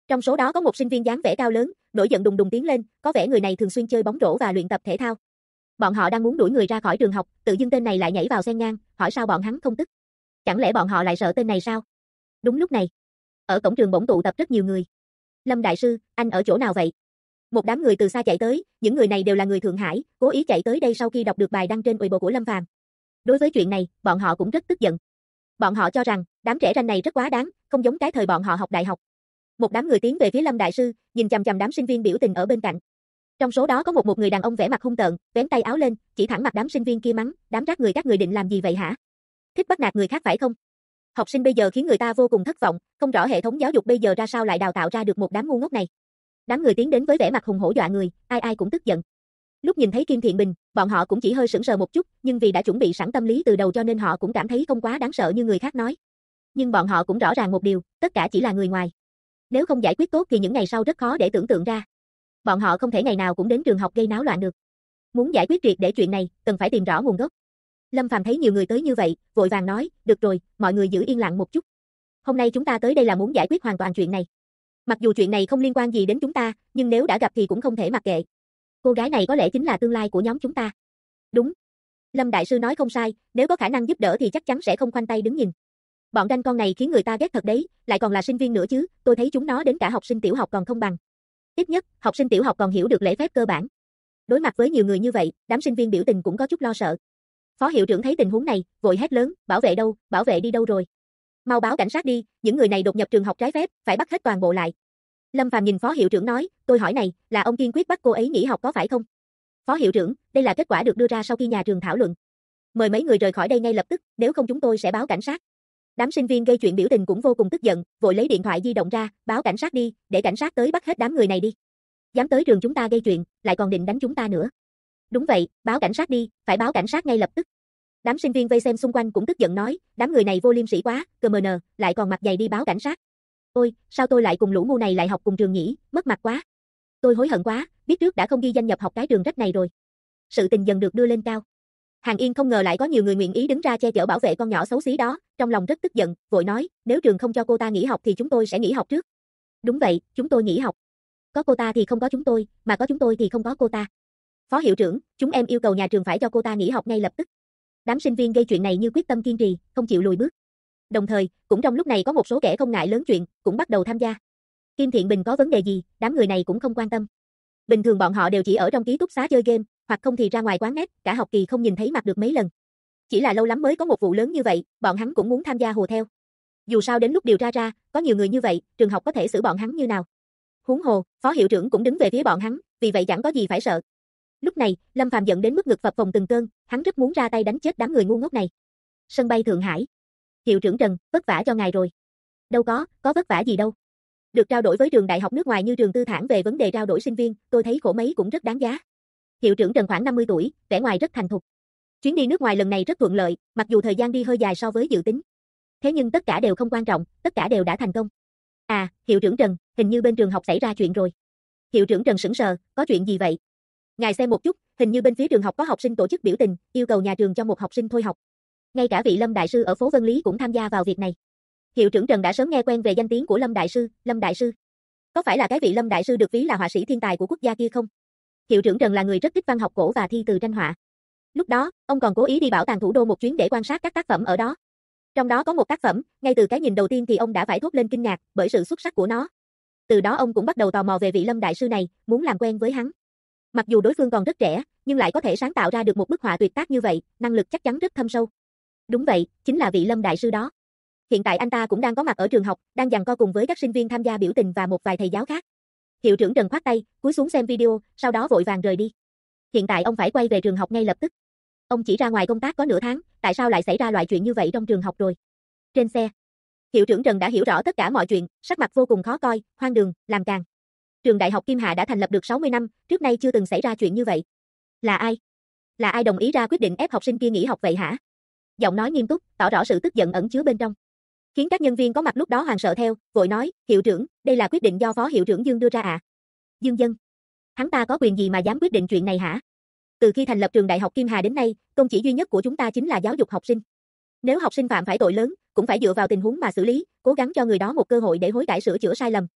Trong số đó có một sinh viên dáng vẻ cao lớn, nổi giận đùng đùng tiến lên, có vẻ người này thường xuyên chơi bóng rổ và luyện tập thể thao. Bọn họ đang muốn đuổi người ra khỏi trường học, tự dưng tên này lại nhảy vào xen ngang, hỏi sao bọn hắn không tức. Chẳng lẽ bọn họ lại sợ tên này sao? Đúng lúc này, ở cổng trường bỗng tụ tập rất nhiều người. Lâm đại sư, anh ở chỗ nào vậy? Một đám người từ xa chạy tới, những người này đều là người Thượng Hải, cố ý chạy tới đây sau khi đọc được bài đăng trên Weibo của Lâm Phàm. Đối với chuyện này, bọn họ cũng rất tức giận. Bọn họ cho rằng, đám trẻ ranh này rất quá đáng, không giống cái thời bọn họ học đại học. Một đám người tiến về phía Lâm đại sư, nhìn chằm chằm đám sinh viên biểu tình ở bên cạnh. Trong số đó có một người đàn ông vẻ mặt hung tợn, vén tay áo lên, chỉ thẳng mặt đám sinh viên kia mắng, đám rác người các người định làm gì vậy hả? Thích bắt nạt người khác phải không? Học sinh bây giờ khiến người ta vô cùng thất vọng, không rõ hệ thống giáo dục bây giờ ra sao lại đào tạo ra được một đám ngu ngốc này. Đám người tiến đến với vẻ mặt hùng hổ dọa người, ai ai cũng tức giận. Lúc nhìn thấy Kim Thiện Bình, bọn họ cũng chỉ hơi sững sờ một chút, nhưng vì đã chuẩn bị sẵn tâm lý từ đầu cho nên họ cũng cảm thấy không quá đáng sợ như người khác nói. Nhưng bọn họ cũng rõ ràng một điều, tất cả chỉ là người ngoài. Nếu không giải quyết tốt thì những ngày sau rất khó để tưởng tượng ra. Bọn họ không thể ngày nào cũng đến trường học gây náo loạn được. Muốn giải quyết triệt để chuyện này, cần phải tìm rõ nguồn gốc. Lâm Phàm thấy nhiều người tới như vậy, vội vàng nói, được rồi, mọi người giữ yên lặng một chút. Hôm nay chúng ta tới đây là muốn giải quyết hoàn toàn chuyện này. Mặc dù chuyện này không liên quan gì đến chúng ta, nhưng nếu đã gặp thì cũng không thể mặc kệ. Cô gái này có lẽ chính là tương lai của nhóm chúng ta. Đúng. Lâm đại sư nói không sai, nếu có khả năng giúp đỡ thì chắc chắn sẽ không khoanh tay đứng nhìn. Bọn ranh con này khiến người ta ghét thật đấy, lại còn là sinh viên nữa chứ, tôi thấy chúng nó đến cả học sinh tiểu học còn không bằng. Ít nhất, học sinh tiểu học còn hiểu được lễ phép cơ bản. Đối mặt với nhiều người như vậy, đám sinh viên biểu tình cũng có chút lo sợ. Phó hiệu trưởng thấy tình huống này, vội hét lớn, bảo vệ đâu, bảo vệ đi đâu rồi? Mau báo cảnh sát đi, những người này đột nhập trường học trái phép, phải bắt hết toàn bộ lại. Lâm Phàm nhìn phó hiệu trưởng nói, tôi hỏi này, là ông kiên quyết bắt cô ấy nghỉ học có phải không? Phó hiệu trưởng, đây là kết quả được đưa ra sau khi nhà trường thảo luận. Mời mấy người rời khỏi đây ngay lập tức, nếu không chúng tôi sẽ báo cảnh sát. Đám sinh viên gây chuyện biểu tình cũng vô cùng tức giận, vội lấy điện thoại di động ra, báo cảnh sát đi, để cảnh sát tới bắt hết đám người này đi. Dám tới trường chúng ta gây chuyện, lại còn định đánh chúng ta nữa. Đúng vậy, báo cảnh sát đi, phải báo cảnh sát ngay lập tức. Đám sinh viên vây xem xung quanh cũng tức giận nói, đám người này vô liêm sỉ quá, CMN, lại còn mặt dày đi báo cảnh sát. Ôi, sao tôi lại cùng lũ ngu này lại học cùng trường nhỉ, mất mặt quá. Tôi hối hận quá, biết trước đã không ghi danh nhập học cái trường rách này rồi. Sự tình dần được đưa lên cao. Hàng Yên không ngờ lại có nhiều người nguyện ý đứng ra che chở bảo vệ con nhỏ xấu xí đó, trong lòng rất tức giận, vội nói, nếu trường không cho cô ta nghỉ học thì chúng tôi sẽ nghỉ học trước. Đúng vậy, chúng tôi nghỉ học. Có cô ta thì không có chúng tôi, mà có chúng tôi thì không có cô ta. Phó hiệu trưởng, chúng em yêu cầu nhà trường phải cho cô ta nghỉ học ngay lập tức. Đám sinh viên gây chuyện này như quyết tâm kiên trì, không chịu lùi bước. Đồng thời, cũng trong lúc này có một số kẻ không ngại lớn chuyện, cũng bắt đầu tham gia. Kim Thiện Bình có vấn đề gì, đám người này cũng không quan tâm. Bình thường bọn họ đều chỉ ở trong ký túc xá chơi game, hoặc không thì ra ngoài quán net, cả học kỳ không nhìn thấy mặt được mấy lần. Chỉ là lâu lắm mới có một vụ lớn như vậy, bọn hắn cũng muốn tham gia hùa theo. Dù sao đến lúc điều tra ra, có nhiều người như vậy, trường học có thể xử bọn hắn như nào. Huống hồ, phó hiệu trưởng cũng đứng về phía bọn hắn, vì vậy chẳng có gì phải sợ. Lúc này, Lâm Phàm giận đến mức ngực phập phồng từng cơn, hắn rất muốn ra tay đánh chết đám người ngu ngốc này. Sân bay Thượng Hải. Hiệu trưởng Trần, vất vả cho ngài rồi. Đâu có vất vả gì đâu. Được trao đổi với trường đại học nước ngoài như trường tư thản về vấn đề trao đổi sinh viên, tôi thấy khổ mấy cũng rất đáng giá. Hiệu trưởng Trần khoảng 50 tuổi, vẻ ngoài rất thành thục. Chuyến đi nước ngoài lần này rất thuận lợi, mặc dù thời gian đi hơi dài so với dự tính. Thế nhưng tất cả đều không quan trọng, tất cả đều đã thành công. À, hiệu trưởng Trần, hình như bên trường học xảy ra chuyện rồi. Hiệu trưởng Trần sững sờ, có chuyện gì vậy? Ngài xem một chút, hình như bên phía trường học có học sinh tổ chức biểu tình, yêu cầu nhà trường cho một học sinh thôi học. Ngay cả vị Lâm đại sư ở phố Vân Lý cũng tham gia vào việc này. Hiệu trưởng Trần đã sớm nghe quen về danh tiếng của Lâm đại sư. Có phải là cái vị Lâm đại sư được ví là họa sĩ thiên tài của quốc gia kia không? Hiệu trưởng Trần là người rất thích văn học cổ và thi từ tranh họa. Lúc đó, ông còn cố ý đi bảo tàng thủ đô một chuyến để quan sát các tác phẩm ở đó. Trong đó có một tác phẩm, ngay từ cái nhìn đầu tiên thì ông đã phải thốt lên kinh ngạc bởi sự xuất sắc của nó. Từ đó ông cũng bắt đầu tò mò về vị Lâm đại sư này, muốn làm quen với hắn. Mặc dù đối phương còn rất trẻ, nhưng lại có thể sáng tạo ra được một bức họa tuyệt tác như vậy, năng lực chắc chắn rất thâm sâu. Đúng vậy, chính là vị Lâm đại sư đó. Hiện tại anh ta cũng đang có mặt ở trường học, đang giằng co cùng với các sinh viên tham gia biểu tình và một vài thầy giáo khác. Hiệu trưởng Trần khoát tay, cúi xuống xem video, sau đó vội vàng rời đi. Hiện tại ông phải quay về trường học ngay lập tức. Ông chỉ ra ngoài công tác có nửa tháng, tại sao lại xảy ra loại chuyện như vậy trong trường học rồi? Trên xe, hiệu trưởng Trần đã hiểu rõ tất cả mọi chuyện, sắc mặt vô cùng khó coi, hoang đường, làm càn. Trường Đại học Kim Hà đã thành lập được 60 năm, trước nay chưa từng xảy ra chuyện như vậy. Là ai? Là ai đồng ý ra quyết định ép học sinh kia nghỉ học vậy hả? Giọng nói nghiêm túc, tỏ rõ sự tức giận ẩn chứa bên trong. Khiến các nhân viên có mặt lúc đó hoảng sợ theo, vội nói, hiệu trưởng, đây là quyết định do phó hiệu trưởng Dương đưa ra ạ. Dương Dân. Hắn ta có quyền gì mà dám quyết định chuyện này hả? Từ khi thành lập trường Đại học Kim Hà đến nay, tôn chỉ duy nhất của chúng ta chính là giáo dục học sinh. Nếu học sinh phạm phải tội lớn, cũng phải dựa vào tình huống mà xử lý, cố gắng cho người đó một cơ hội để hối cải sửa chữa sai lầm.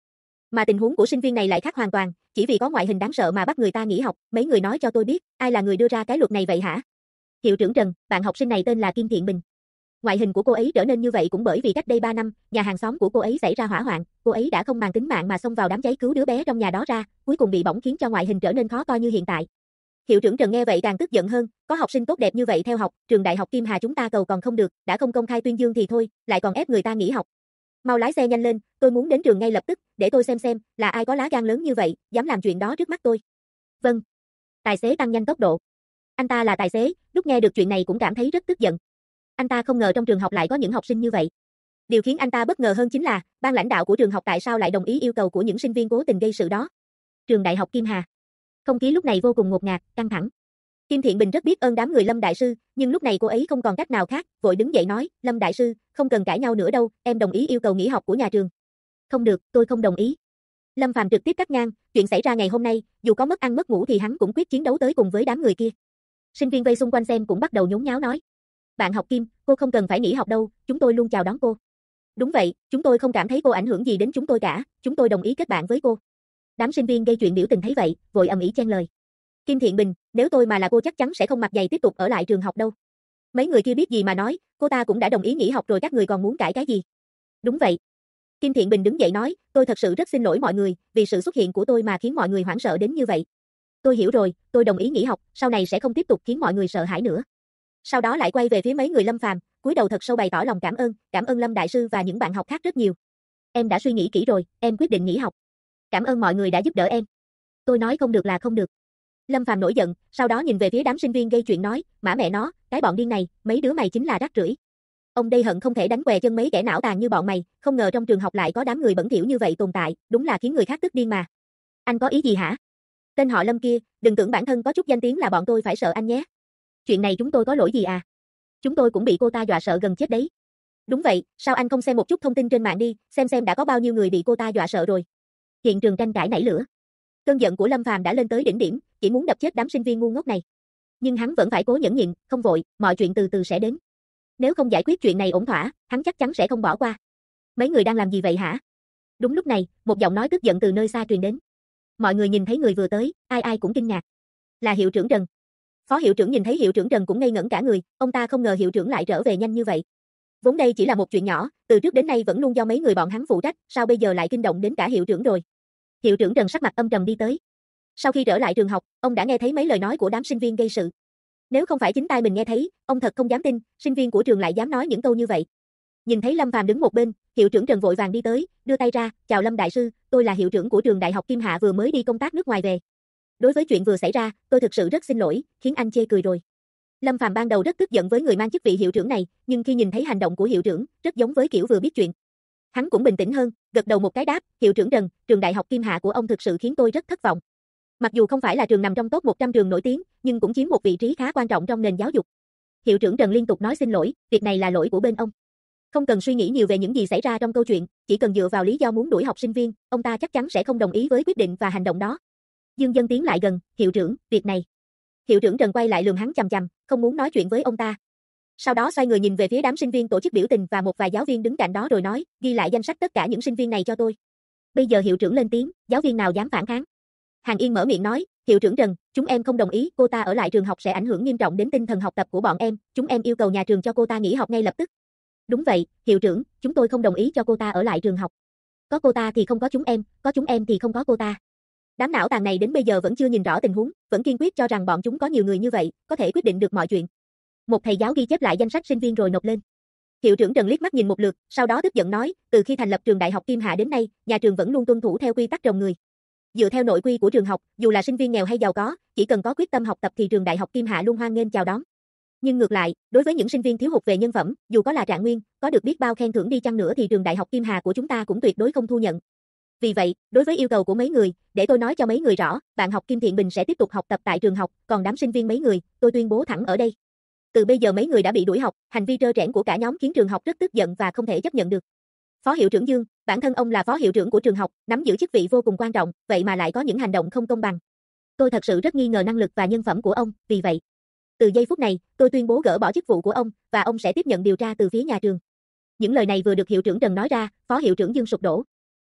Mà tình huống của sinh viên này lại khác hoàn toàn, chỉ vì có ngoại hình đáng sợ mà bắt người ta nghỉ học, mấy người nói cho tôi biết, ai là người đưa ra cái luật này vậy hả? Hiệu trưởng Trần, bạn học sinh này tên là Kim Thiện Bình. Ngoại hình của cô ấy trở nên như vậy cũng bởi vì cách đây 3 năm, nhà hàng xóm của cô ấy xảy ra hỏa hoạn, cô ấy đã không màng tính mạng mà xông vào đám cháy cứu đứa bé trong nhà đó ra, cuối cùng bị bỏng khiến cho ngoại hình trở nên khó coi như hiện tại. Hiệu trưởng Trần nghe vậy càng tức giận hơn, có học sinh tốt đẹp như vậy theo học, trường đại học Kim Hà chúng ta cầu còn không được, đã không công khai tuyên dương thì thôi, lại còn ép người ta nghỉ học. Mau lái xe nhanh lên, tôi muốn đến trường ngay lập tức, để tôi xem là ai có lá gan lớn như vậy, dám làm chuyện đó trước mắt tôi. Vâng. Tài xế tăng nhanh tốc độ. Anh ta là tài xế, lúc nghe được chuyện này cũng cảm thấy rất tức giận. Anh ta không ngờ trong trường học lại có những học sinh như vậy. Điều khiến anh ta bất ngờ hơn chính là, ban lãnh đạo của trường học tại sao lại đồng ý yêu cầu của những sinh viên cố tình gây sự đó. Trường đại học Kim Hà. Không khí lúc này vô cùng ngột ngạt, căng thẳng. Kim Thiện Bình rất biết ơn đám người Lâm đại sư, nhưng lúc này cô ấy không còn cách nào khác, vội đứng dậy nói, Lâm đại sư, không cần cãi nhau nữa đâu, em đồng ý yêu cầu nghỉ học của nhà trường. Không được, tôi không đồng ý. Lâm Phàm trực tiếp cắt ngang, chuyện xảy ra ngày hôm nay, dù có mất ăn mất ngủ thì hắn cũng quyết chiến đấu tới cùng với đám người kia. Sinh viên vây xung quanh xem cũng bắt đầu nhốn nháo nói. Bạn học Kim, cô không cần phải nghỉ học đâu, chúng tôi luôn chào đón cô. Đúng vậy, chúng tôi không cảm thấy cô ảnh hưởng gì đến chúng tôi cả, chúng tôi đồng ý kết bạn với cô. Đám sinh viên gây chuyện biểu tình thấy vậy, vội ầm ĩ chen lời. Kim Thiện Bình, nếu tôi mà là cô chắc chắn sẽ không mặt dày tiếp tục ở lại trường học đâu. Mấy người kia biết gì mà nói, cô ta cũng đã đồng ý nghỉ học rồi các người còn muốn cãi cái gì? Đúng vậy. Kim Thiện Bình đứng dậy nói, tôi thật sự rất xin lỗi mọi người, vì sự xuất hiện của tôi mà khiến mọi người hoảng sợ đến như vậy. Tôi hiểu rồi, tôi đồng ý nghỉ học, sau này sẽ không tiếp tục khiến mọi người sợ hãi nữa. Sau đó lại quay về phía mấy người Lâm Phàm, cúi đầu thật sâu bày tỏ lòng cảm ơn Lâm đại sư và những bạn học khác rất nhiều. Em đã suy nghĩ kỹ rồi, em quyết định nghỉ học. Cảm ơn mọi người đã giúp đỡ em. Tôi nói không được là không được. Lâm Phàm nổi giận, sau đó nhìn về phía đám sinh viên gây chuyện nói, mã mẹ nó, cái bọn điên này, mấy đứa mày chính là rác rưởi. Ông đây hận không thể đánh què chân mấy kẻ não tàn như bọn mày, không ngờ trong trường học lại có đám người bẩn thỉu như vậy tồn tại, đúng là khiến người khác tức điên mà. Anh có ý gì hả? Tên họ Lâm kia, đừng tưởng bản thân có chút danh tiếng là bọn tôi phải sợ anh nhé. Chuyện này chúng tôi có lỗi gì à? Chúng tôi cũng bị cô ta dọa sợ gần chết đấy. Đúng vậy, sao anh không xem một chút thông tin trên mạng đi, xem đã có bao nhiêu người bị cô ta dọa sợ rồi. Hiện trường tranh cãi nảy lửa. Cơn giận của Lâm Phàm đã lên tới đỉnh điểm, chỉ muốn đập chết đám sinh viên ngu ngốc này. Nhưng hắn vẫn phải cố nhẫn nhịn, không vội, mọi chuyện từ từ sẽ đến. Nếu không giải quyết chuyện này ổn thỏa, hắn chắc chắn sẽ không bỏ qua. Mấy người đang làm gì vậy hả? Đúng lúc này, một giọng nói tức giận từ nơi xa truyền đến. Mọi người nhìn thấy người vừa tới, ai cũng kinh ngạc. Là hiệu trưởng Trần. Phó hiệu trưởng nhìn thấy hiệu trưởng Trần cũng ngây ngẩn cả người, ông ta không ngờ hiệu trưởng lại trở về nhanh như vậy. Vốn đây chỉ là một chuyện nhỏ, từ trước đến nay vẫn luôn do mấy người bọn hắn phụ trách, sao bây giờ lại kinh động đến cả hiệu trưởng rồi. Hiệu trưởng Trần sắc mặt âm trầm đi tới. Sau khi trở lại trường học, ông đã nghe thấy mấy lời nói của đám sinh viên gây sự. Nếu không phải chính tai mình nghe thấy, ông thật không dám tin, sinh viên của trường lại dám nói những câu như vậy. Nhìn thấy Lâm Phàm đứng một bên, hiệu trưởng Trần vội vàng đi tới, đưa tay ra, chào Lâm đại sư, tôi là hiệu trưởng của trường đại học Kim Hạ vừa mới đi công tác nước ngoài về. Đối với chuyện vừa xảy ra, tôi thực sự rất xin lỗi, khiến anh chê cười rồi. Lâm Phàm ban đầu rất tức giận với người mang chức vị hiệu trưởng này, nhưng khi nhìn thấy hành động của hiệu trưởng, rất giống với kiểu vừa biết chuyện. Hắn cũng bình tĩnh hơn, gật đầu một cái đáp, hiệu trưởng Trần, trường đại học Kim Hạ của ông thực sự khiến tôi rất thất vọng. Mặc dù không phải là trường nằm trong top 100 trường nổi tiếng, nhưng cũng chiếm một vị trí khá quan trọng trong nền giáo dục. Hiệu trưởng Trần liên tục nói xin lỗi, việc này là lỗi của bên ông. Không cần suy nghĩ nhiều về những gì xảy ra trong câu chuyện, chỉ cần dựa vào lý do muốn đuổi học sinh viên, ông ta chắc chắn sẽ không đồng ý với quyết định và hành động đó. Dương Dân tiến lại gần, hiệu trưởng, việc này. Hiệu trưởng Trần quay lại lườm hắn chằm chằm, không muốn nói chuyện với ông ta. Sau đó xoay người nhìn về phía đám sinh viên tổ chức biểu tình và một vài giáo viên đứng cạnh đó rồi nói, ghi lại danh sách tất cả những sinh viên này cho tôi. Bây giờ hiệu trưởng lên tiếng, giáo viên nào dám phản kháng. Hàng Yên mở miệng nói, hiệu trưởng Trần, chúng em không đồng ý, cô ta ở lại trường học sẽ ảnh hưởng nghiêm trọng đến tinh thần học tập của bọn em, chúng em yêu cầu nhà trường cho cô ta nghỉ học ngay lập tức. Đúng vậy, hiệu trưởng, chúng tôi không đồng ý cho cô ta ở lại trường học. Có cô ta thì không có chúng em, có chúng em thì không có cô ta. Đám não tàn này đến bây giờ vẫn chưa nhìn rõ tình huống, vẫn kiên quyết cho rằng bọn chúng có nhiều người như vậy, có thể quyết định được mọi chuyện. Một thầy giáo ghi chép lại danh sách sinh viên rồi nộp lên. Hiệu trưởng Trần liếc mắt nhìn một lượt, sau đó tức giận nói, từ khi thành lập trường đại học Kim Hạ đến nay, nhà trường vẫn luôn tuân thủ theo quy tắc trồng người. Dựa theo nội quy của trường học, dù là sinh viên nghèo hay giàu có, chỉ cần có quyết tâm học tập thì trường đại học Kim Hạ luôn hoan nghênh chào đón. Nhưng ngược lại, đối với những sinh viên thiếu hụt về nhân phẩm, dù có là trạng nguyên, có được biết bao khen thưởng đi chăng nữa thì trường đại học Kim Hà của chúng ta cũng tuyệt đối không thu nhận. Vì vậy, đối với yêu cầu của mấy người, để tôi nói cho mấy người rõ, bạn học Kim Thiện Bình sẽ tiếp tục học tập tại trường học, còn đám sinh viên mấy người, tôi tuyên bố thẳng ở đây. Từ bây giờ mấy người đã bị đuổi học, hành vi trơ trẽn của cả nhóm khiến trường học rất tức giận và không thể chấp nhận được. Phó hiệu trưởng Dương, bản thân ông là phó hiệu trưởng của trường học, nắm giữ chức vị vô cùng quan trọng, vậy mà lại có những hành động không công bằng. Tôi thật sự rất nghi ngờ năng lực và nhân phẩm của ông, vì vậy, từ giây phút này, tôi tuyên bố gỡ bỏ chức vụ của ông và ông sẽ tiếp nhận điều tra từ phía nhà trường. Những lời này vừa được hiệu trưởng Trần nói ra, phó hiệu trưởng Dương sụp đổ.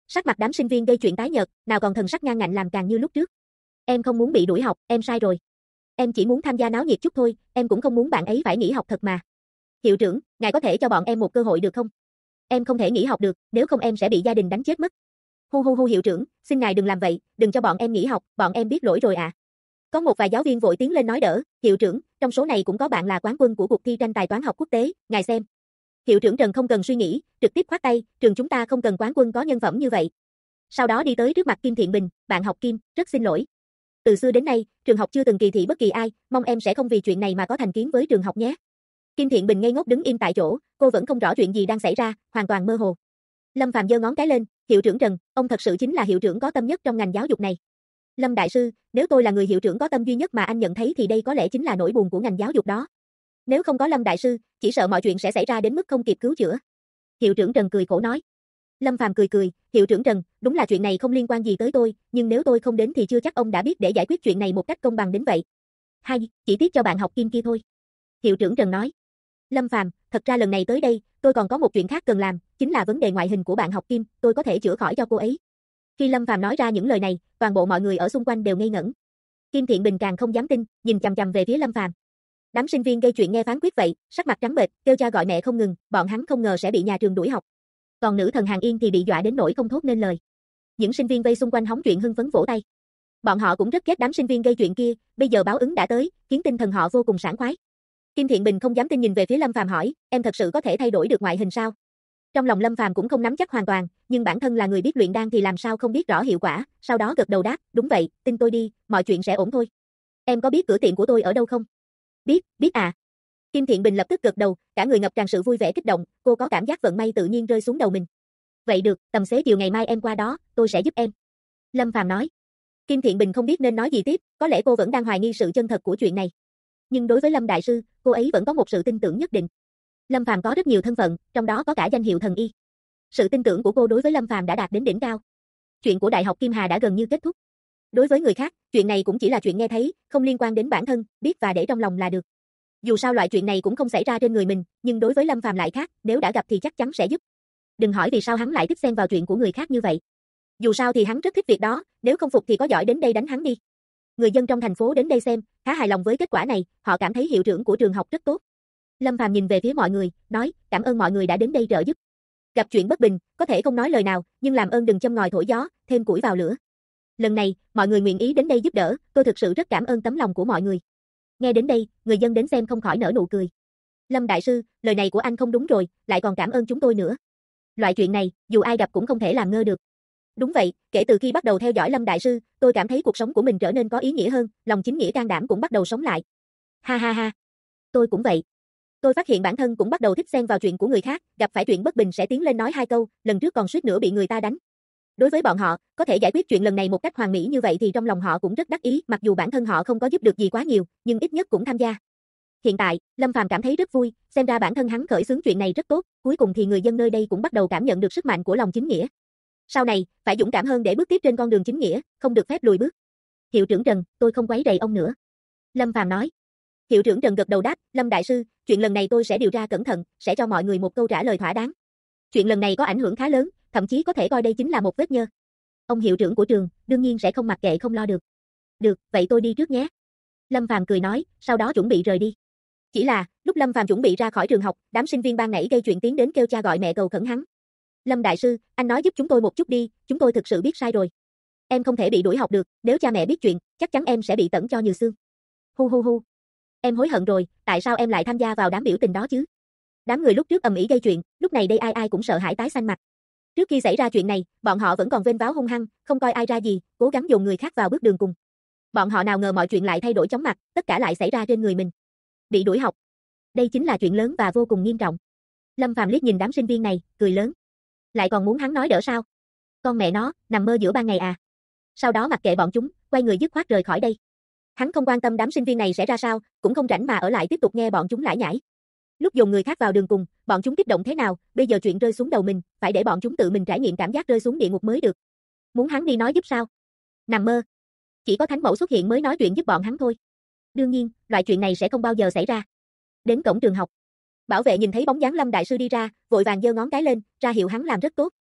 Sắc mặt đám sinh viên gây chuyện tái nhợt, nào còn thần sắc ngang ngạnh làm càng như lúc trước. Em không muốn bị đuổi học, em sai rồi. Em chỉ muốn tham gia náo nhiệt chút thôi, em cũng không muốn bạn ấy phải nghỉ học thật mà. Hiệu trưởng, ngài có thể cho bọn em một cơ hội được không? Em không thể nghỉ học được, nếu không em sẽ bị gia đình đánh chết mất. Hu hu hu hiệu trưởng, xin ngài đừng làm vậy, đừng cho bọn em nghỉ học, bọn em biết lỗi rồi ạ. Có một vài giáo viên vội tiến lên nói đỡ, hiệu trưởng, trong số này cũng có bạn là quán quân của cuộc thi tranh tài toán học quốc tế, ngài xem. Hiệu trưởng Trần không cần suy nghĩ, trực tiếp khoát tay, trường chúng ta không cần quán quân có nhân phẩm như vậy. Sau đó đi tới trước mặt Kim Thiện Bình, bạn học Kim, rất xin lỗi. Từ xưa đến nay, trường học chưa từng kỳ thị bất kỳ ai, mong em sẽ không vì chuyện này mà có thành kiến với trường học nhé. Kim Thiện Bình ngây ngốc đứng im tại chỗ, cô vẫn không rõ chuyện gì đang xảy ra, hoàn toàn mơ hồ. Lâm Phàm giơ ngón cái lên, hiệu trưởng Trần, ông thật sự chính là hiệu trưởng có tâm nhất trong ngành giáo dục này. Lâm đại sư, nếu tôi là người hiệu trưởng có tâm duy nhất mà anh nhận thấy thì đây có lẽ chính là nỗi buồn của ngành giáo dục đó. Nếu không có Lâm đại sư, chỉ sợ mọi chuyện sẽ xảy ra đến mức không kịp cứu chữa. Hiệu trưởng Trần cười khổ nói. Lâm Phàm cười cười, hiệu trưởng Trần, đúng là chuyện này không liên quan gì tới tôi, nhưng nếu tôi không đến thì chưa chắc ông đã biết để giải quyết chuyện này một cách công bằng đến vậy. Hay, chỉ tiếc cho bạn học Kim kia thôi. Hiệu trưởng Trần nói. Lâm Phàm, thật ra lần này tới đây, tôi còn có một chuyện khác cần làm, chính là vấn đề ngoại hình của bạn học Kim, tôi có thể chữa khỏi cho cô ấy. Khi Lâm Phàm nói ra những lời này, toàn bộ mọi người ở xung quanh đều ngây ngẩn. Kim Thiện Bình càng không dám tin, nhìn chằm chằm về phía Lâm Phàm. Đám sinh viên gây chuyện nghe phán quyết vậy, sắc mặt trắng bệch, kêu cha gọi mẹ không ngừng, bọn hắn không ngờ sẽ bị nhà trường đuổi học. Còn nữ thần Hàng Yên thì bị dọa đến nỗi không thốt nên lời. Những sinh viên vây xung quanh hóng chuyện hưng phấn vỗ tay. Bọn họ cũng rất ghét đám sinh viên gây chuyện kia, bây giờ báo ứng đã tới, khiến tinh thần họ vô cùng sảng khoái. Kim Thiện Bình không dám tin nhìn về phía Lâm Phàm hỏi, em thật sự có thể thay đổi được ngoại hình sao? Trong lòng Lâm Phàm cũng không nắm chắc hoàn toàn, nhưng bản thân là người biết luyện đan thì làm sao không biết rõ hiệu quả, sau đó gật đầu đáp, đúng vậy, tin tôi đi, mọi chuyện sẽ ổn thôi. Em có biết cửa tiệm của tôi ở đâu không? Biết à. Kim Thiện Bình lập tức gật đầu, cả người ngập tràn sự vui vẻ kích động, cô có cảm giác vận may tự nhiên rơi xuống đầu mình. Vậy được, tầm xế chiều ngày mai em qua đó, tôi sẽ giúp em. Lâm Phàm nói. Kim Thiện Bình không biết nên nói gì tiếp, có lẽ cô vẫn đang hoài nghi sự chân thật của chuyện này. Nhưng đối với Lâm đại sư, cô ấy vẫn có một sự tin tưởng nhất định. Lâm Phàm có rất nhiều thân phận, trong đó có cả danh hiệu thần y. Sự tin tưởng của cô đối với Lâm Phàm đã đạt đến đỉnh cao. Chuyện của Đại học Kim Hà đã gần như kết thúc. Đối với người khác, chuyện này cũng chỉ là chuyện nghe thấy, không liên quan đến bản thân, biết và để trong lòng là được. Dù sao loại chuyện này cũng không xảy ra trên người mình, nhưng đối với Lâm Phàm lại khác, nếu đã gặp thì chắc chắn sẽ giúp. Đừng hỏi vì sao hắn lại thích xen vào chuyện của người khác như vậy. Dù sao thì hắn rất thích việc đó, nếu không phục thì có giỏi đến đây đánh hắn đi. Người dân trong thành phố đến đây xem, khá hài lòng với kết quả này, họ cảm thấy hiệu trưởng của trường học rất tốt. Lâm Phàm nhìn về phía mọi người, nói, cảm ơn mọi người đã đến đây trợ giúp. Gặp chuyện bất bình, có thể không nói lời nào, nhưng làm ơn đừng châm ngòi thổi gió, thêm củi vào lửa. Lần này, mọi người nguyện ý đến đây giúp đỡ, tôi thực sự rất cảm ơn tấm lòng của mọi người. Nghe đến đây, người dân đến xem không khỏi nở nụ cười. Lâm đại sư, lời này của anh không đúng rồi, lại còn cảm ơn chúng tôi nữa. Loại chuyện này, dù ai gặp cũng không thể làm ngơ được. Đúng vậy, kể từ khi bắt đầu theo dõi Lâm đại sư, tôi cảm thấy cuộc sống của mình trở nên có ý nghĩa hơn, lòng chính nghĩa can đảm cũng bắt đầu sống lại. Ha ha ha. Tôi cũng vậy. Tôi phát hiện bản thân cũng bắt đầu thích xen vào chuyện của người khác, gặp phải chuyện bất bình sẽ tiến lên nói hai câu, lần trước còn suýt nữa bị người ta đánh. Đối với bọn họ, có thể giải quyết chuyện lần này một cách hoàn mỹ như vậy thì trong lòng họ cũng rất đắc ý, mặc dù bản thân họ không có giúp được gì quá nhiều, nhưng ít nhất cũng tham gia. Hiện tại, Lâm Phàm cảm thấy rất vui, xem ra bản thân hắn khởi xướng chuyện này rất tốt, cuối cùng thì người dân nơi đây cũng bắt đầu cảm nhận được sức mạnh của lòng chính nghĩa. Sau này, phải dũng cảm hơn để bước tiếp trên con đường chính nghĩa, không được phép lùi bước. Hiệu trưởng Trần, tôi không quấy rầy ông nữa. Lâm Phàm nói. Hiệu trưởng Trần gật đầu đáp, Lâm đại sư, chuyện lần này tôi sẽ điều tra cẩn thận, sẽ cho mọi người một câu trả lời thỏa đáng. Chuyện lần này có ảnh hưởng khá lớn, thậm chí có thể coi đây chính là một vết nhơ. Ông hiệu trưởng của trường, đương nhiên sẽ không mặc kệ không lo được. Được, vậy tôi đi trước nhé. Lâm Phàm cười nói, sau đó chuẩn bị rời đi. Chỉ là, lúc Lâm Phàm chuẩn bị ra khỏi trường học, đám sinh viên ban nãy gây chuyện tiến đến kêu cha gọi mẹ cầu khẩn hắn. Lâm đại sư, anh nói giúp chúng tôi một chút đi, chúng tôi thực sự biết sai rồi. Em không thể bị đuổi học được, nếu cha mẹ biết chuyện, chắc chắn em sẽ bị tẩn cho như xương. Hu hu hu. Em hối hận rồi, tại sao em lại tham gia vào đám biểu tình đó chứ? Đám người lúc trước ầm ĩ gây chuyện, lúc này đây ai ai cũng sợ hãi tái xanh mặt. Trước khi xảy ra chuyện này, bọn họ vẫn còn vênh váo hung hăng, không coi ai ra gì, cố gắng dồn người khác vào bước đường cùng. Bọn họ nào ngờ mọi chuyện lại thay đổi chóng mặt, tất cả lại xảy ra trên người mình. Bị đuổi học. Đây chính là chuyện lớn và vô cùng nghiêm trọng. Lâm Phàm liếc nhìn đám sinh viên này, cười lớn. Lại còn muốn hắn nói đỡ sao? Con mẹ nó, nằm mơ giữa ban ngày à? Sau đó mặc kệ bọn chúng, quay người dứt khoát rời khỏi đây. Hắn không quan tâm đám sinh viên này sẽ ra sao, cũng không rảnh mà ở lại tiếp tục nghe bọn chúng lải nhải. Lúc dồn người khác vào đường cùng, bọn chúng kích động thế nào, bây giờ chuyện rơi xuống đầu mình, phải để bọn chúng tự mình trải nghiệm cảm giác rơi xuống địa ngục mới được. Muốn hắn đi nói giúp sao? Nằm mơ. Chỉ có thánh mẫu xuất hiện mới nói chuyện giúp bọn hắn thôi. Đương nhiên, loại chuyện này sẽ không bao giờ xảy ra. Đến cổng trường học, bảo vệ nhìn thấy bóng dáng Lâm đại sư đi ra, vội vàng giơ ngón cái lên, ra hiệu hắn làm rất tốt.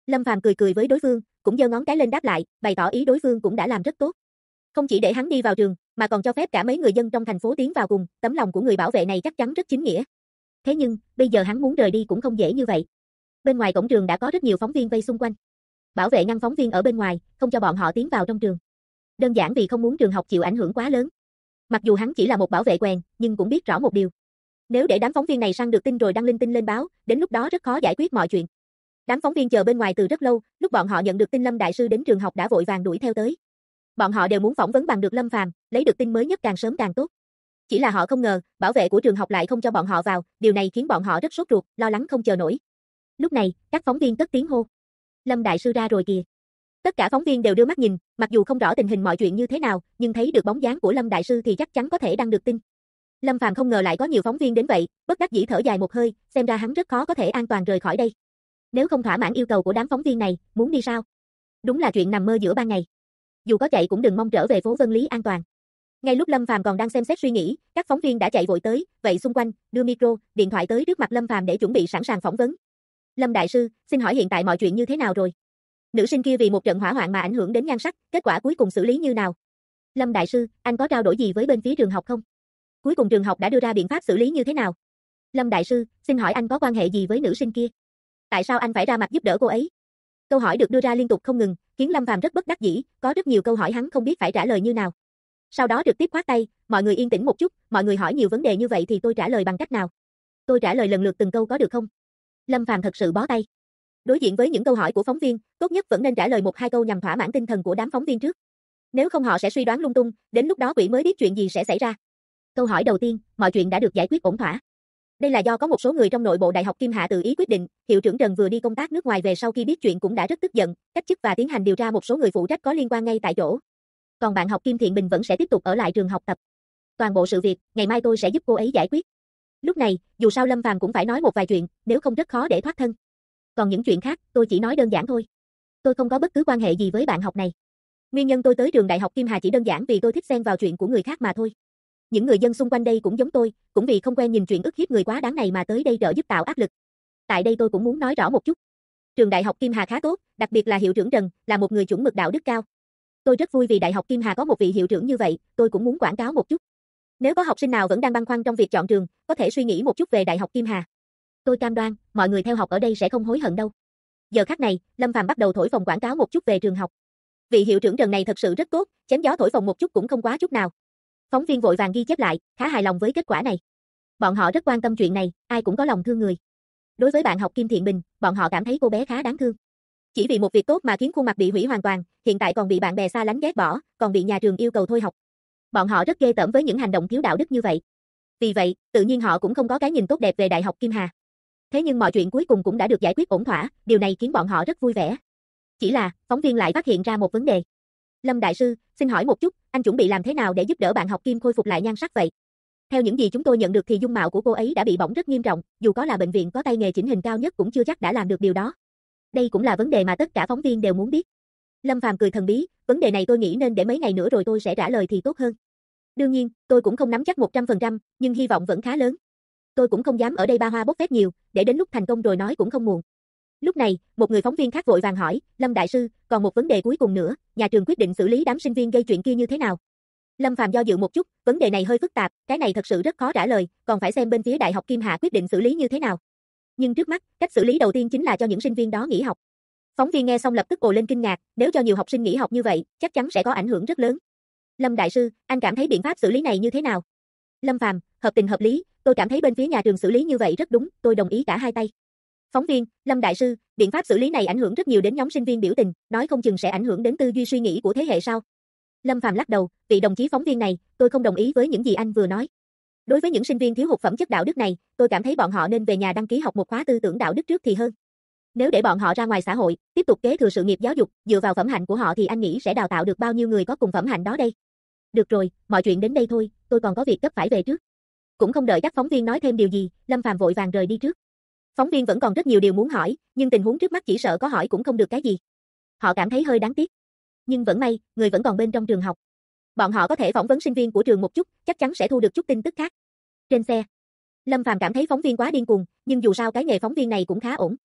Lâm Phàm cười cười với đối phương, cũng giơ ngón cái lên đáp lại, bày tỏ ý đối phương cũng đã làm rất tốt. Không chỉ để hắn đi vào trường, mà còn cho phép cả mấy người dân trong thành phố tiến vào cùng, tấm lòng của người bảo vệ này chắc chắn rất chính nghĩa. Thế nhưng, bây giờ hắn muốn rời đi cũng không dễ như vậy. Bên ngoài cổng trường đã có rất nhiều phóng viên vây xung quanh. Bảo vệ ngăn phóng viên ở bên ngoài, không cho bọn họ tiến vào trong trường. Đơn giản vì không muốn trường học chịu ảnh hưởng quá lớn. Mặc dù hắn chỉ là một bảo vệ quèn, nhưng cũng biết rõ một điều. Nếu để đám phóng viên này săn được tin rồi đăng linh tinh lên báo, đến lúc đó rất khó giải quyết mọi chuyện. Đám phóng viên chờ bên ngoài từ rất lâu, lúc bọn họ nhận được tin Lâm đại sư đến trường học đã vội vàng đuổi theo tới. Bọn họ đều muốn phỏng vấn bằng được Lâm Phàm, lấy được tin mới nhất càng sớm càng tốt. Chỉ là họ không ngờ, bảo vệ của trường học lại không cho bọn họ vào, điều này khiến bọn họ rất sốt ruột, lo lắng không chờ nổi. Lúc này, các phóng viên cất tiếng hô: "Lâm đại sư ra rồi kìa." Tất cả phóng viên đều đưa mắt nhìn, mặc dù không rõ tình hình mọi chuyện như thế nào, nhưng thấy được bóng dáng của Lâm đại sư thì chắc chắn có thể đăng được tin. Lâm Phàm không ngờ lại có nhiều phóng viên đến vậy, bất đắc dĩ thở dài một hơi, xem ra hắn rất khó có thể an toàn rời khỏi đây. Nếu không thỏa mãn yêu cầu của đám phóng viên này, muốn đi sao? Đúng là chuyện nằm mơ giữa ban ngày. Dù có chạy cũng đừng mong trở về phố Vân Lý an toàn. Ngay lúc Lâm Phàm còn đang xem xét suy nghĩ, các phóng viên đã chạy vội tới, vậy xung quanh, đưa micro, điện thoại tới trước mặt Lâm Phàm để chuẩn bị sẵn sàng phỏng vấn. "Lâm đại sư, xin hỏi hiện tại mọi chuyện như thế nào rồi? Nữ sinh kia vì một trận hỏa hoạn mà ảnh hưởng đến nhan sắc, kết quả cuối cùng xử lý như nào? Lâm đại sư, anh có trao đổi gì với bên phía trường học không? Cuối cùng trường học đã đưa ra biện pháp xử lý như thế nào? Lâm đại sư, xin hỏi anh có quan hệ gì với nữ sinh kia? Tại sao anh phải ra mặt giúp đỡ cô ấy?" Câu hỏi được đưa ra liên tục không ngừng, khiến Lâm Phàm rất bất đắc dĩ, có rất nhiều câu hỏi hắn không biết phải trả lời như nào. Sau đó trực tiếp khoát tay, "Mọi người yên tĩnh một chút, mọi người hỏi nhiều vấn đề như vậy thì tôi trả lời bằng cách nào? Tôi trả lời lần lượt từng câu có được không?" Lâm Phàm thật sự bó tay. Đối diện với những câu hỏi của phóng viên, tốt nhất vẫn nên trả lời 1-2 câu nhằm thỏa mãn tinh thần của đám phóng viên trước. Nếu không họ sẽ suy đoán lung tung, đến lúc đó quỷ mới biết chuyện gì sẽ xảy ra. Câu hỏi đầu tiên, mọi chuyện đã được giải quyết ổn thỏa. Đây là do có một số người trong nội bộ Đại học Kim Hạ tự ý quyết định, hiệu trưởng Trần vừa đi công tác nước ngoài về sau khi biết chuyện cũng đã rất tức giận, cách chức và tiến hành điều tra một số người phụ trách có liên quan ngay tại chỗ. Còn bạn học Kim Thiện Bình vẫn sẽ tiếp tục ở lại trường học tập. Toàn bộ sự việc, ngày mai tôi sẽ giúp cô ấy giải quyết. Lúc này, dù sao Lâm Phàm cũng phải nói một vài chuyện, nếu không rất khó để thoát thân. Còn những chuyện khác, tôi chỉ nói đơn giản thôi. Tôi không có bất cứ quan hệ gì với bạn học này. Nguyên nhân tôi tới trường Đại học Kim Hà chỉ đơn giản vì tôi thích xen vào chuyện của người khác mà thôi. Những người dân xung quanh đây cũng giống tôi, cũng vì không quen nhìn chuyện ức hiếp người quá đáng này mà tới đây trợ giúp tạo áp lực. Tại đây tôi cũng muốn nói rõ một chút. Trường Đại học Kim Hà khá tốt, đặc biệt là hiệu trưởng Trần, là một người chuẩn mực đạo đức cao. Tôi rất vui vì Đại học Kim Hà có một vị hiệu trưởng như vậy, tôi cũng muốn quảng cáo một chút. Nếu có học sinh nào vẫn đang băn khoăn trong việc chọn trường, có thể suy nghĩ một chút về Đại học Kim Hà. Tôi cam đoan, mọi người theo học ở đây sẽ không hối hận đâu. Giờ khắc này, Lâm Phàm bắt đầu thổi phồng quảng cáo một chút về trường học. Vị hiệu trưởng Trần này thật sự rất tốt, chém gió thổi phồng một chút cũng không quá chút nào. Phóng viên vội vàng ghi chép lại, khá hài lòng với kết quả này. Bọn họ rất quan tâm chuyện này, ai cũng có lòng thương người. Đối với bạn học Kim Thiện Bình, bọn họ cảm thấy cô bé khá đáng thương. Chỉ vì một việc tốt mà khiến khuôn mặt bị hủy hoàn toàn, hiện tại còn bị bạn bè xa lánh ghét bỏ, còn bị nhà trường yêu cầu thôi học. Bọn họ rất ghê tởm với những hành động thiếu đạo đức như vậy. Vì vậy, tự nhiên họ cũng không có cái nhìn tốt đẹp về Đại học Kim Hà. Thế nhưng mọi chuyện cuối cùng cũng đã được giải quyết ổn thỏa, điều này khiến bọn họ rất vui vẻ. Chỉ là, phóng viên lại phát hiện ra một vấn đề. "Lâm đại sư, xin hỏi một chút, anh chuẩn bị làm thế nào để giúp đỡ bạn học Kim khôi phục lại nhan sắc vậy? Theo những gì chúng tôi nhận được thì dung mạo của cô ấy đã bị bỏng rất nghiêm trọng, dù có là bệnh viện có tay nghề chỉnh hình cao nhất cũng chưa chắc đã làm được điều đó." Đây cũng là vấn đề mà tất cả phóng viên đều muốn biết. Lâm Phàm cười thần bí, "Vấn đề này tôi nghĩ nên để mấy ngày nữa rồi tôi sẽ trả lời thì tốt hơn. Đương nhiên, tôi cũng không nắm chắc 100%, nhưng hy vọng vẫn khá lớn. Tôi cũng không dám ở đây ba hoa bốc phét nhiều, để đến lúc thành công rồi nói cũng không muộn." Lúc này, một người phóng viên khác vội vàng hỏi, "Lâm đại sư, còn một vấn đề cuối cùng nữa, nhà trường quyết định xử lý đám sinh viên gây chuyện kia như thế nào?" Lâm Phàm do dự một chút, vấn đề này hơi phức tạp, cái này thật sự rất khó trả lời, còn phải xem bên phía Đại học Kim Hạ quyết định xử lý như thế nào. Nhưng trước mắt, cách xử lý đầu tiên chính là cho những sinh viên đó nghỉ học. Phóng viên nghe xong lập tức ồ lên kinh ngạc, nếu cho nhiều học sinh nghỉ học như vậy, chắc chắn sẽ có ảnh hưởng rất lớn. "Lâm đại sư, anh cảm thấy biện pháp xử lý này như thế nào?" Lâm Phàm, hợp tình hợp lý, tôi cảm thấy bên phía nhà trường xử lý như vậy rất đúng, tôi đồng ý cả hai tay. Phóng viên, "Lâm đại sư, biện pháp xử lý này ảnh hưởng rất nhiều đến nhóm sinh viên biểu tình, nói không chừng sẽ ảnh hưởng đến tư duy suy nghĩ của thế hệ sau." Lâm Phàm lắc đầu, "Vị đồng chí phóng viên này, tôi không đồng ý với những gì anh vừa nói. Đối với những sinh viên thiếu hụt phẩm chất đạo đức này, tôi cảm thấy bọn họ nên về nhà đăng ký học một khóa tư tưởng đạo đức trước thì hơn. Nếu để bọn họ ra ngoài xã hội, tiếp tục kế thừa sự nghiệp giáo dục, dựa vào phẩm hạnh của họ thì anh nghĩ sẽ đào tạo được bao nhiêu người có cùng phẩm hạnh đó đây." "Được rồi, mọi chuyện đến đây thôi, tôi còn có việc gấp phải về trước." Cũng không đợi các phóng viên nói thêm điều gì, Lâm Phàm vội vàng rời đi trước. Phóng viên vẫn còn rất nhiều điều muốn hỏi, nhưng tình huống trước mắt chỉ sợ có hỏi cũng không được cái gì. Họ cảm thấy hơi đáng tiếc. Nhưng vẫn may, người vẫn còn bên trong trường học. Bọn họ có thể phỏng vấn sinh viên của trường một chút, chắc chắn sẽ thu được chút tin tức khác. Trên xe, Lâm Phàm cảm thấy phóng viên quá điên cuồng, nhưng dù sao cái nghề phóng viên này cũng khá ổn.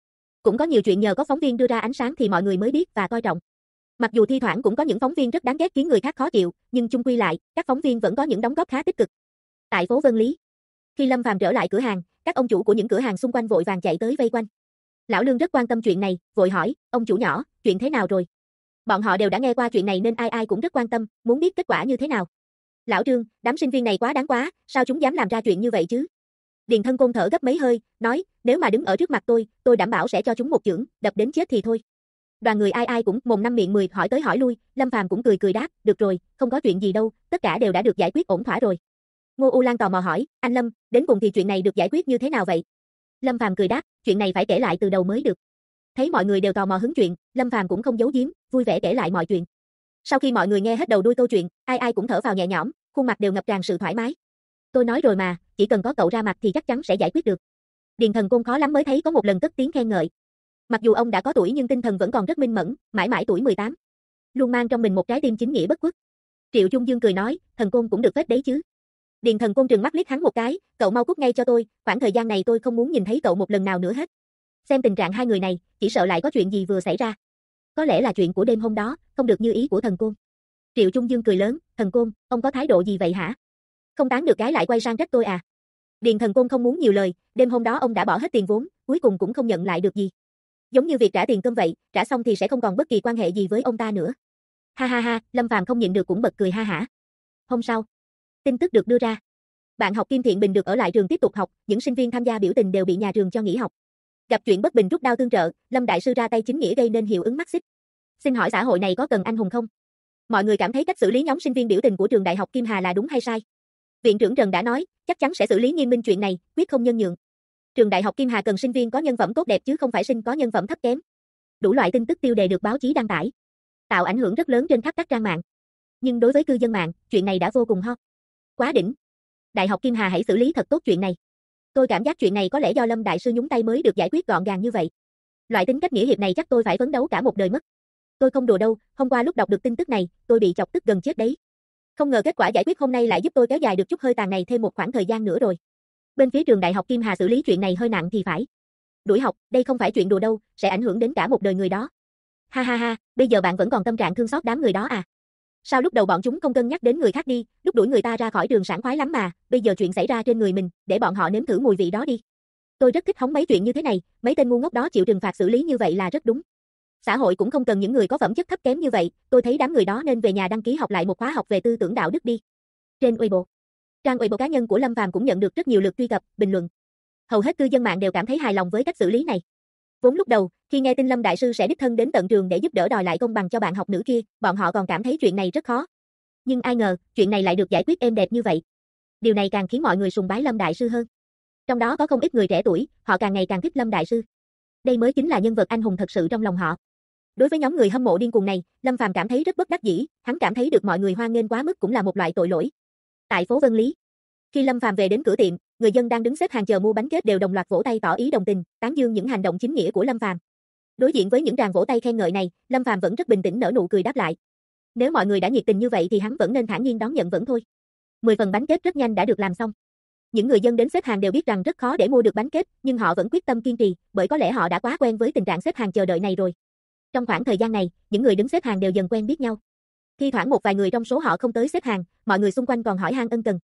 Cũng có nhiều chuyện nhờ có phóng viên đưa ra ánh sáng thì mọi người mới biết và coi trọng. Mặc dù thi thoảng cũng có những phóng viên rất đáng ghét khiến người khác khó chịu, nhưng chung quy lại, các phóng viên vẫn có những đóng góp khá tích cực. Tại phố Vân Lý, khi Lâm Phàm trở lại cửa hàng, các ông chủ của những cửa hàng xung quanh vội vàng chạy tới vây quanh. Lão Lương rất quan tâm chuyện này, vội hỏi, ông chủ nhỏ, chuyện thế nào rồi? Bọn họ đều đã nghe qua chuyện này nên ai ai cũng rất quan tâm, muốn biết kết quả như thế nào. Lão Trương, đám sinh viên này quá đáng quá, sao chúng dám làm ra chuyện như vậy chứ? Điền Thân Côn thở gấp mấy hơi, nói, nếu mà đứng ở trước mặt tôi đảm bảo sẽ cho chúng một chưởng, đập đến chết thì thôi. Đoàn người ai ai cũng mồm năm miệng 10 hỏi tới hỏi lui, Lâm Phàm cũng cười cười đáp, được rồi, không có chuyện gì đâu, tất cả đều đã được giải quyết ổn thỏa rồi. Ngô U Lan tò mò hỏi, anh Lâm, đến cùng thì chuyện này được giải quyết như thế nào vậy? Lâm Phàm cười đáp, chuyện này phải kể lại từ đầu mới được. Thấy mọi người đều tò mò hứng chuyện, Lâm Phàm cũng không giấu giếm, vui vẻ kể lại mọi chuyện. Sau khi mọi người nghe hết đầu đuôi câu chuyện, ai ai cũng thở phào nhẹ nhõm, khuôn mặt đều ngập tràn sự thoải mái. Tôi nói rồi mà, chỉ cần có cậu ra mặt thì chắc chắn sẽ giải quyết được. Điền Thần Côn khó lắm mới thấy có một lần cất tiếng khen ngợi. Mặc dù ông đã có tuổi nhưng tinh thần vẫn còn rất minh mẫn, mãi mãi tuổi 18. Luôn mang trong mình một trái tim chính nghĩa bất khuất. Triệu Trung Dương cười nói, Thần Côn cũng được phết đấy chứ. Điền Thần Côn trừng mắt liếc hắn một cái, cậu mau cút ngay cho tôi, khoảng thời gian này tôi không muốn nhìn thấy cậu một lần nào nữa hết. Xem tình trạng hai người này, chỉ sợ lại có chuyện gì vừa xảy ra. Có lẽ là chuyện của đêm hôm đó, không được như ý của Thần Côn. Triệu Trung Dương cười lớn, Thần Côn, ông có thái độ gì vậy hả? Không tán được cái lại quay sang trách tôi à? Điền Thần Côn không muốn nhiều lời, đêm hôm đó ông đã bỏ hết tiền vốn, cuối cùng cũng không nhận lại được gì. Giống như việc trả tiền cơm vậy, trả xong thì sẽ không còn bất kỳ quan hệ gì với ông ta nữa. Ha ha ha, Lâm Phàm không nhịn được cũng bật cười ha hả. Hôm sau, tin tức được đưa ra. Bạn học Kim Thiện Bình được ở lại trường tiếp tục học, những sinh viên tham gia biểu tình đều bị nhà trường cho nghỉ học. Gặp chuyện bất bình rút đao tương trợ, Lâm đại sư ra tay chính nghĩa gây nên hiệu ứng mắt xích. Xin hỏi xã hội này có cần anh hùng không? Mọi người cảm thấy cách xử lý nhóm sinh viên biểu tình của trường Đại học Kim Hà là đúng hay sai? Viện trưởng Trần đã nói, chắc chắn sẽ xử lý nghiêm minh chuyện này, quyết không nhân nhượng. Trường Đại học Kim Hà cần sinh viên có nhân phẩm tốt đẹp chứ không phải sinh có nhân phẩm thấp kém. Đủ loại tin tức tiêu đề được báo chí đăng tải, tạo ảnh hưởng rất lớn trên khắp các trang mạng. Nhưng đối với cư dân mạng, chuyện này đã vô cùng hot. Quá đỉnh. Đại học Kim Hà hãy xử lý thật tốt chuyện này. Tôi cảm giác chuyện này có lẽ do Lâm đại sư nhúng tay mới được giải quyết gọn gàng như vậy. Loại tính cách nghĩa hiệp này chắc tôi phải phấn đấu cả một đời mất. Tôi không đùa đâu, hôm qua lúc đọc được tin tức này, tôi bị chọc tức gần chết đấy. Không ngờ kết quả giải quyết hôm nay lại giúp tôi kéo dài được chút hơi tàn này thêm một khoảng thời gian nữa rồi. Bên phía trường Đại học Kim Hà xử lý chuyện này hơi nặng thì phải. Đuổi học, đây không phải chuyện đùa đâu, sẽ ảnh hưởng đến cả một đời người đó. Ha ha ha, bây giờ bạn vẫn còn tâm trạng thương xót đám người đó à? Sao lúc đầu bọn chúng không cân nhắc đến người khác đi, lúc đuổi người ta ra khỏi trường sảng khoái lắm mà, bây giờ chuyện xảy ra trên người mình, để bọn họ nếm thử mùi vị đó đi. Tôi rất thích hóng mấy chuyện như thế này, mấy tên ngu ngốc đó chịu trừng phạt xử lý như vậy là rất đúng. Xã hội cũng không cần những người có phẩm chất thấp kém như vậy, tôi thấy đám người đó nên về nhà đăng ký học lại một khóa học về tư tưởng đạo đức đi. Trên Weibo, trang Weibo cá nhân của Lâm Phàm cũng nhận được rất nhiều lượt truy cập, bình luận. Hầu hết cư dân mạng đều cảm thấy hài lòng với cách xử lý này. Vốn lúc đầu, khi nghe tin Lâm đại sư sẽ đích thân đến tận trường để giúp đỡ đòi lại công bằng cho bạn học nữ kia, bọn họ còn cảm thấy chuyện này rất khó. Nhưng ai ngờ, chuyện này lại được giải quyết êm đẹp như vậy. Điều này càng khiến mọi người sùng bái Lâm đại sư hơn. Trong đó có không ít người trẻ tuổi, họ càng ngày càng thích Lâm đại sư. Đây mới chính là nhân vật anh hùng thật sự trong lòng họ. Đối với nhóm người hâm mộ điên cuồng này, Lâm Phàm cảm thấy rất bất đắc dĩ, hắn cảm thấy được mọi người hoan nghênh quá mức cũng là một loại tội lỗi. Tại phố Vân Lý, khi Lâm Phàm về đến cửa tiệm, người dân đang đứng xếp hàng chờ mua bánh kết đều đồng loạt vỗ tay tỏ ý đồng tình, tán dương những hành động chính nghĩa của Lâm Phàm. Đối diện với những tràng vỗ tay khen ngợi này, Lâm Phàm vẫn rất bình tĩnh nở nụ cười đáp lại. Nếu mọi người đã nhiệt tình như vậy thì hắn vẫn nên thản nhiên đón nhận vẫn thôi. 10 phần bánh kết rất nhanh đã được làm xong. Những người dân đến xếp hàng đều biết rằng rất khó để mua được bánh kết, nhưng họ vẫn quyết tâm kiên trì, bởi có lẽ họ đã quá quen với tình trạng xếp hàng chờ đợi này rồi. Trong khoảng thời gian này, những người đứng xếp hàng đều dần quen biết nhau. Thi thoảng một vài người trong số họ không tới xếp hàng, mọi người xung quanh còn hỏi han ân cần.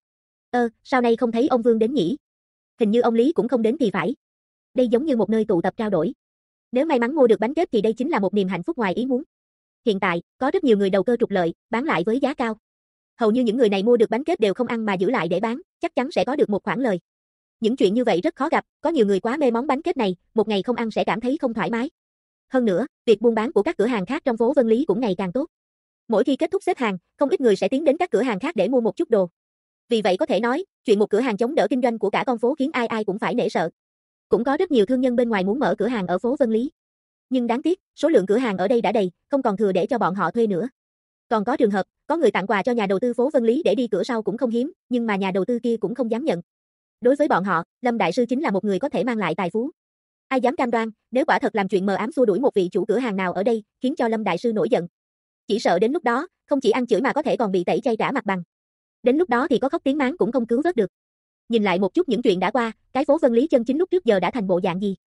Sao nay không thấy ông Vương đến nhỉ? Hình như ông Lý cũng không đến thì phải. Đây giống như một nơi tụ tập trao đổi. Nếu may mắn mua được bánh kết thì đây chính là một niềm hạnh phúc ngoài ý muốn. Hiện tại, có rất nhiều người đầu cơ trục lợi, bán lại với giá cao. Hầu như những người này mua được bánh kết đều không ăn mà giữ lại để bán, chắc chắn sẽ có được một khoản lời. Những chuyện như vậy rất khó gặp, có nhiều người quá mê món bánh kết này, một ngày không ăn sẽ cảm thấy không thoải mái. Hơn nữa, việc buôn bán của các cửa hàng khác trong phố Vân Lý cũng ngày càng tốt. Mỗi khi kết thúc xếp hàng, không ít người sẽ tiến đến các cửa hàng khác để mua một chút đồ. Vì vậy có thể nói, chuyện một cửa hàng chống đỡ kinh doanh của cả con phố khiến ai ai cũng phải nể sợ. Cũng có rất nhiều thương nhân bên ngoài muốn mở cửa hàng ở phố Vân Lý. Nhưng đáng tiếc, số lượng cửa hàng ở đây đã đầy, không còn thừa để cho bọn họ thuê nữa. Còn có trường hợp, có người tặng quà cho nhà đầu tư phố Vân Lý để đi cửa sau cũng không hiếm, nhưng mà nhà đầu tư kia cũng không dám nhận. Đối với bọn họ, Lâm đại sư chính là một người có thể mang lại tài phú. Ai dám cam đoan, nếu quả thật làm chuyện mờ ám xua đuổi một vị chủ cửa hàng nào ở đây, khiến cho Lâm đại sư nổi giận. Chỉ sợ đến lúc đó, không chỉ ăn chửi mà có thể còn bị tẩy chay trả mặt bằng. Đến lúc đó thì có khóc tiếng máng cũng không cứu vớt được. Nhìn lại một chút những chuyện đã qua, cái phố Vân Lý chân chính lúc trước giờ đã thành bộ dạng gì?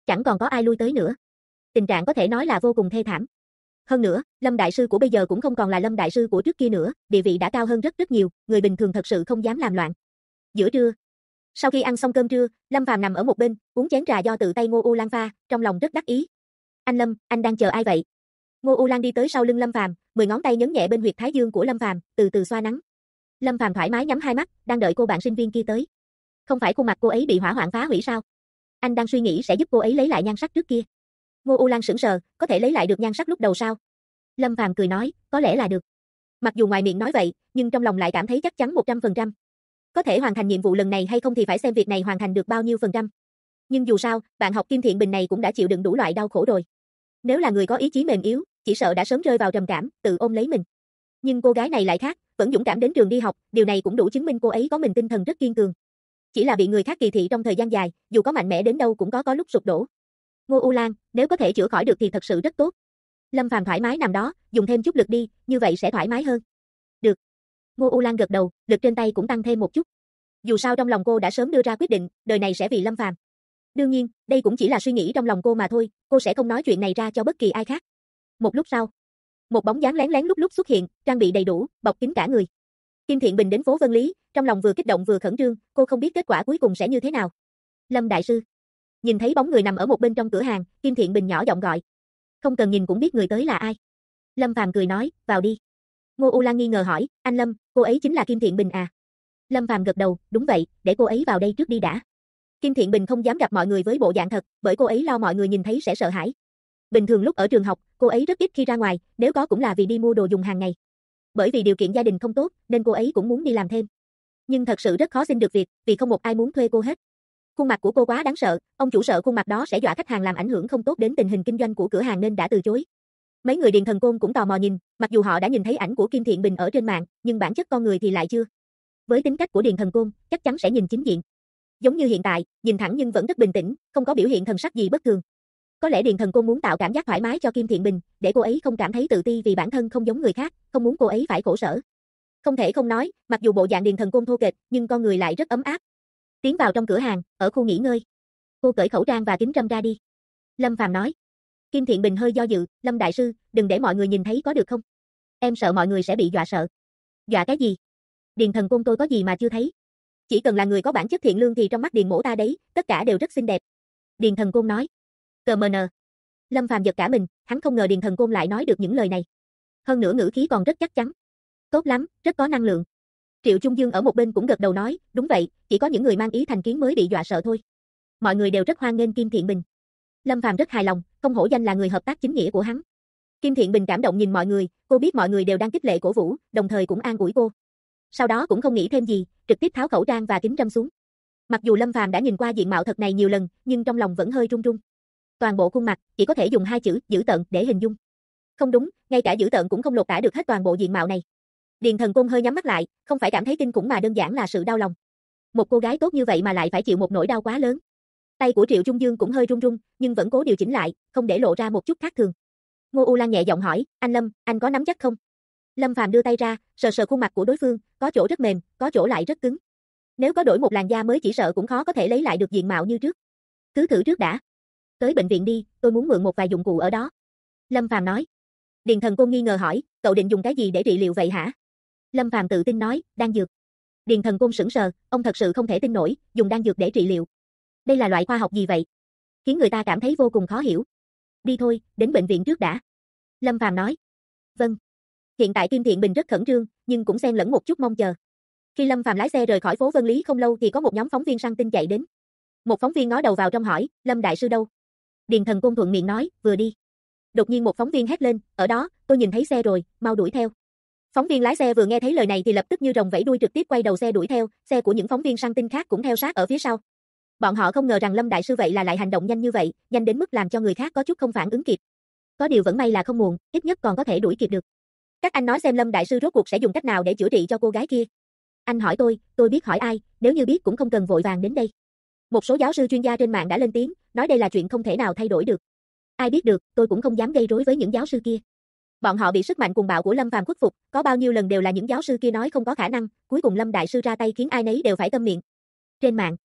chẳng còn có ai lui tới nữa. Tình trạng có thể nói là vô cùng thê thảm. Hơn nữa, Lâm đại sư của bây giờ cũng không còn là Lâm đại sư của trước kia nữa, địa vị đã cao hơn rất rất nhiều, người bình thường thật sự không dám làm loạn. Giữa trưa, sau khi ăn xong cơm trưa, Lâm Phàm nằm ở một bên, uống chén trà do tự tay Ngô U Lan pha, trong lòng rất đắc ý. Anh Lâm, anh đang chờ ai vậy? Ngô U Lan đi tới sau lưng Lâm Phàm, 10 ngón tay nhấn nhẹ bên huyệt thái dương của Lâm Phàm, từ từ xoa nắng. Lâm Phàm thoải mái nhắm hai mắt, đang đợi cô bạn sinh viên kia tới. Không phải khuôn mặt cô ấy bị hỏa hoạn phá hủy sao? Anh đang suy nghĩ sẽ giúp cô ấy lấy lại nhan sắc trước kia. Ngô U Lan sững sờ, có thể lấy lại được nhan sắc lúc đầu sao? Lâm Phàm cười nói, có lẽ là được. Mặc dù ngoài miệng nói vậy, nhưng trong lòng lại cảm thấy chắc chắn 100%. Có thể hoàn thành nhiệm vụ lần này hay không thì phải xem việc này hoàn thành được bao nhiêu phần trăm. Nhưng dù sao, bạn học Kim Thiện Bình này cũng đã chịu đựng đủ loại đau khổ rồi. Nếu là người có ý chí mềm yếu, chỉ sợ đã sớm rơi vào trầm cảm, tự ôm lấy mình. Nhưng cô gái này lại khác, vẫn dũng cảm đến trường đi học, điều này cũng đủ chứng minh cô ấy có mình tinh thần rất kiên cường. Chỉ là bị người khác kỳ thị trong thời gian dài, dù có mạnh mẽ đến đâu cũng có lúc sụp đổ. Ngô U Lan, nếu có thể chữa khỏi được thì thật sự rất tốt. Lâm Phàm thoải mái nằm đó, dùng thêm chút lực đi, như vậy sẽ thoải mái hơn. Được. Ngô U Lan gật đầu, lực trên tay cũng tăng thêm một chút. Dù sao trong lòng cô đã sớm đưa ra quyết định, đời này sẽ vì Lâm Phàm. Đương nhiên, đây cũng chỉ là suy nghĩ trong lòng cô mà thôi, cô sẽ không nói chuyện này ra cho bất kỳ ai khác. Một lúc sau, một bóng dáng lén lén lúc lúc xuất hiện, trang bị đầy đủ, bọc kín cả người. Kim Thiện Bình đến phố Vân Lý, trong lòng vừa kích động vừa khẩn trương, cô không biết kết quả cuối cùng sẽ như thế nào. Lâm đại sư. Nhìn thấy bóng người nằm ở một bên trong cửa hàng, Kim Thiện Bình nhỏ giọng gọi. Không cần nhìn cũng biết người tới là ai. Lâm Phàm cười nói, vào đi. Ngô U Lan nghi ngờ hỏi, anh Lâm, cô ấy chính là Kim Thiện Bình à? Lâm Phàm gật đầu, đúng vậy, để cô ấy vào đây trước đi đã. Kim Thiện Bình không dám gặp mọi người với bộ dạng thật, bởi cô ấy lo mọi người nhìn thấy sẽ sợ hãi. Bình thường lúc ở trường học, cô ấy rất ít khi ra ngoài, nếu có cũng là vì đi mua đồ dùng hàng ngày. Bởi vì điều kiện gia đình không tốt, nên cô ấy cũng muốn đi làm thêm. Nhưng thật sự rất khó xin được việc, vì không một ai muốn thuê cô hết. Khuôn mặt của cô quá đáng sợ, ông chủ sợ khuôn mặt đó sẽ dọa khách hàng làm ảnh hưởng không tốt đến tình hình kinh doanh của cửa hàng nên đã từ chối. Mấy người Điền Thần Côn cũng tò mò nhìn, mặc dù họ đã nhìn thấy ảnh của Kim Thiện Bình ở trên mạng, nhưng bản chất con người thì lại chưa. Với tính cách của Điền Thần Côn, chắc chắn sẽ nhìn chính diện. Giống như hiện tại, nhìn thẳng nhưng vẫn rất bình tĩnh, không có biểu hiện thần sắc gì bất thường. Có lẽ Điền Thần Côn muốn tạo cảm giác thoải mái cho Kim Thiện Bình, để cô ấy không cảm thấy tự ti vì bản thân không giống người khác, không muốn cô ấy phải khổ sở. Không thể không nói, mặc dù bộ dạng Điền Thần Côn thô kệch, nhưng con người lại rất ấm áp. Tiến vào trong cửa hàng, ở khu nghỉ ngơi. Cô cởi khẩu trang và kính râm ra đi. Lâm Phàm nói. Kim Thiện Bình hơi do dự, Lâm đại sư, đừng để mọi người nhìn thấy có được không? Em sợ mọi người sẽ bị dọa sợ. Dọa cái gì? Điền Thần Côn tôi có gì mà chưa thấy? Chỉ cần là người có bản chất thiện lương thì trong mắt Điền mỗ ta đấy, tất cả đều rất xinh đẹp. Điền Thần Côn nói. Cờ mờ nờ. Lâm Phàm giật cả mình, hắn không ngờ Điền Thần Côn lại nói được những lời này. Hơn nữa ngữ khí còn rất chắc chắn. Tốt lắm, rất có năng lượng. Triệu Trung Dương ở một bên cũng gật đầu nói, đúng vậy, chỉ có những người mang ý thành kiến mới bị dọa sợ thôi. Mọi người đều rất hoan nghênh Kim Thiện Bình. Lâm Phàm rất hài lòng, không hổ danh là người hợp tác chính nghĩa của hắn. Kim Thiện Bình cảm động nhìn mọi người, cô biết mọi người đều đang khích lệ cổ vũ, đồng thời cũng an ủi cô. Sau đó cũng không nghĩ thêm gì, trực tiếp tháo khẩu trang và kính râm xuống. Mặc dù Lâm Phàm đã nhìn qua diện mạo thật này nhiều lần, nhưng trong lòng vẫn hơi run run. Toàn bộ khuôn mặt chỉ có thể dùng hai chữ dữ tợn để hình dung. Không đúng, ngay cả dữ tợn cũng không lột tả được hết toàn bộ diện mạo này. Điền Thần Côn hơi nhắm mắt lại, không phải cảm thấy kinh khủng mà đơn giản là sự đau lòng. Một cô gái tốt như vậy mà lại phải chịu một nỗi đau quá lớn. Tay của Triệu Trung Dương cũng hơi run run, nhưng vẫn cố điều chỉnh lại, không để lộ ra một chút khác thường. Ngô U Lan nhẹ giọng hỏi, anh Lâm, anh có nắm chắc không? Lâm Phàm đưa tay ra, sờ sờ khuôn mặt của đối phương, có chỗ rất mềm, có chỗ lại rất cứng. Nếu có đổi một làn da mới chỉ sợ cũng khó có thể lấy lại được diện mạo như trước. Cứ thử trước đã. Tới bệnh viện đi, tôi muốn mượn một vài dụng cụ ở đó. Lâm Phàm nói. Điền Thần Côn nghi ngờ hỏi, cậu định dùng cái gì để trị liệu vậy hả? Lâm Phàm tự tin nói, đan dược. Điền Thần Côn sững sờ, ông thật sự không thể tin nổi, dùng đan dược để trị liệu. Đây là loại khoa học gì vậy? Khiến người ta cảm thấy vô cùng khó hiểu. Đi thôi, đến bệnh viện trước đã. Lâm Phàm nói. Vâng. Hiện tại Kim Thiện Bình rất khẩn trương, nhưng cũng xen lẫn một chút mong chờ. Khi Lâm Phàm lái xe rời khỏi phố Vân Lý không lâu thì có một nhóm phóng viên săn tin chạy đến. Một phóng viên ngó đầu vào trong hỏi, Lâm đại sư đâu? Điền Thần Côn thuận miệng nói, vừa đi. Đột nhiên một phóng viên hét lên, ở đó, tôi nhìn thấy xe rồi, mau đuổi theo. Phóng viên lái xe vừa nghe thấy lời này thì lập tức như rồng vẫy đuôi trực tiếp quay đầu xe đuổi theo, xe của những phóng viên săn tin khác cũng theo sát ở phía sau. Bọn họ không ngờ rằng Lâm đại sư vậy là lại hành động nhanh như vậy, nhanh đến mức làm cho người khác có chút không phản ứng kịp. Có điều vẫn may là không muộn, ít nhất còn có thể đuổi kịp được. Các anh nói xem Lâm đại sư rốt cuộc sẽ dùng cách nào để chữa trị cho cô gái kia. Anh hỏi tôi biết hỏi ai, nếu như biết cũng không cần vội vàng đến đây. Một số giáo sư chuyên gia trên mạng đã lên tiếng, nói đây là chuyện không thể nào thay đổi được. Ai biết được, tôi cũng không dám gây rối với những giáo sư kia. Bọn họ bị sức mạnh cuồng bạo của Lâm Phàm khuất phục, có bao nhiêu lần đều là những giáo sư kia nói không có khả năng, cuối cùng Lâm đại sư ra tay khiến ai nấy đều phải câm miệng. Trên mạng,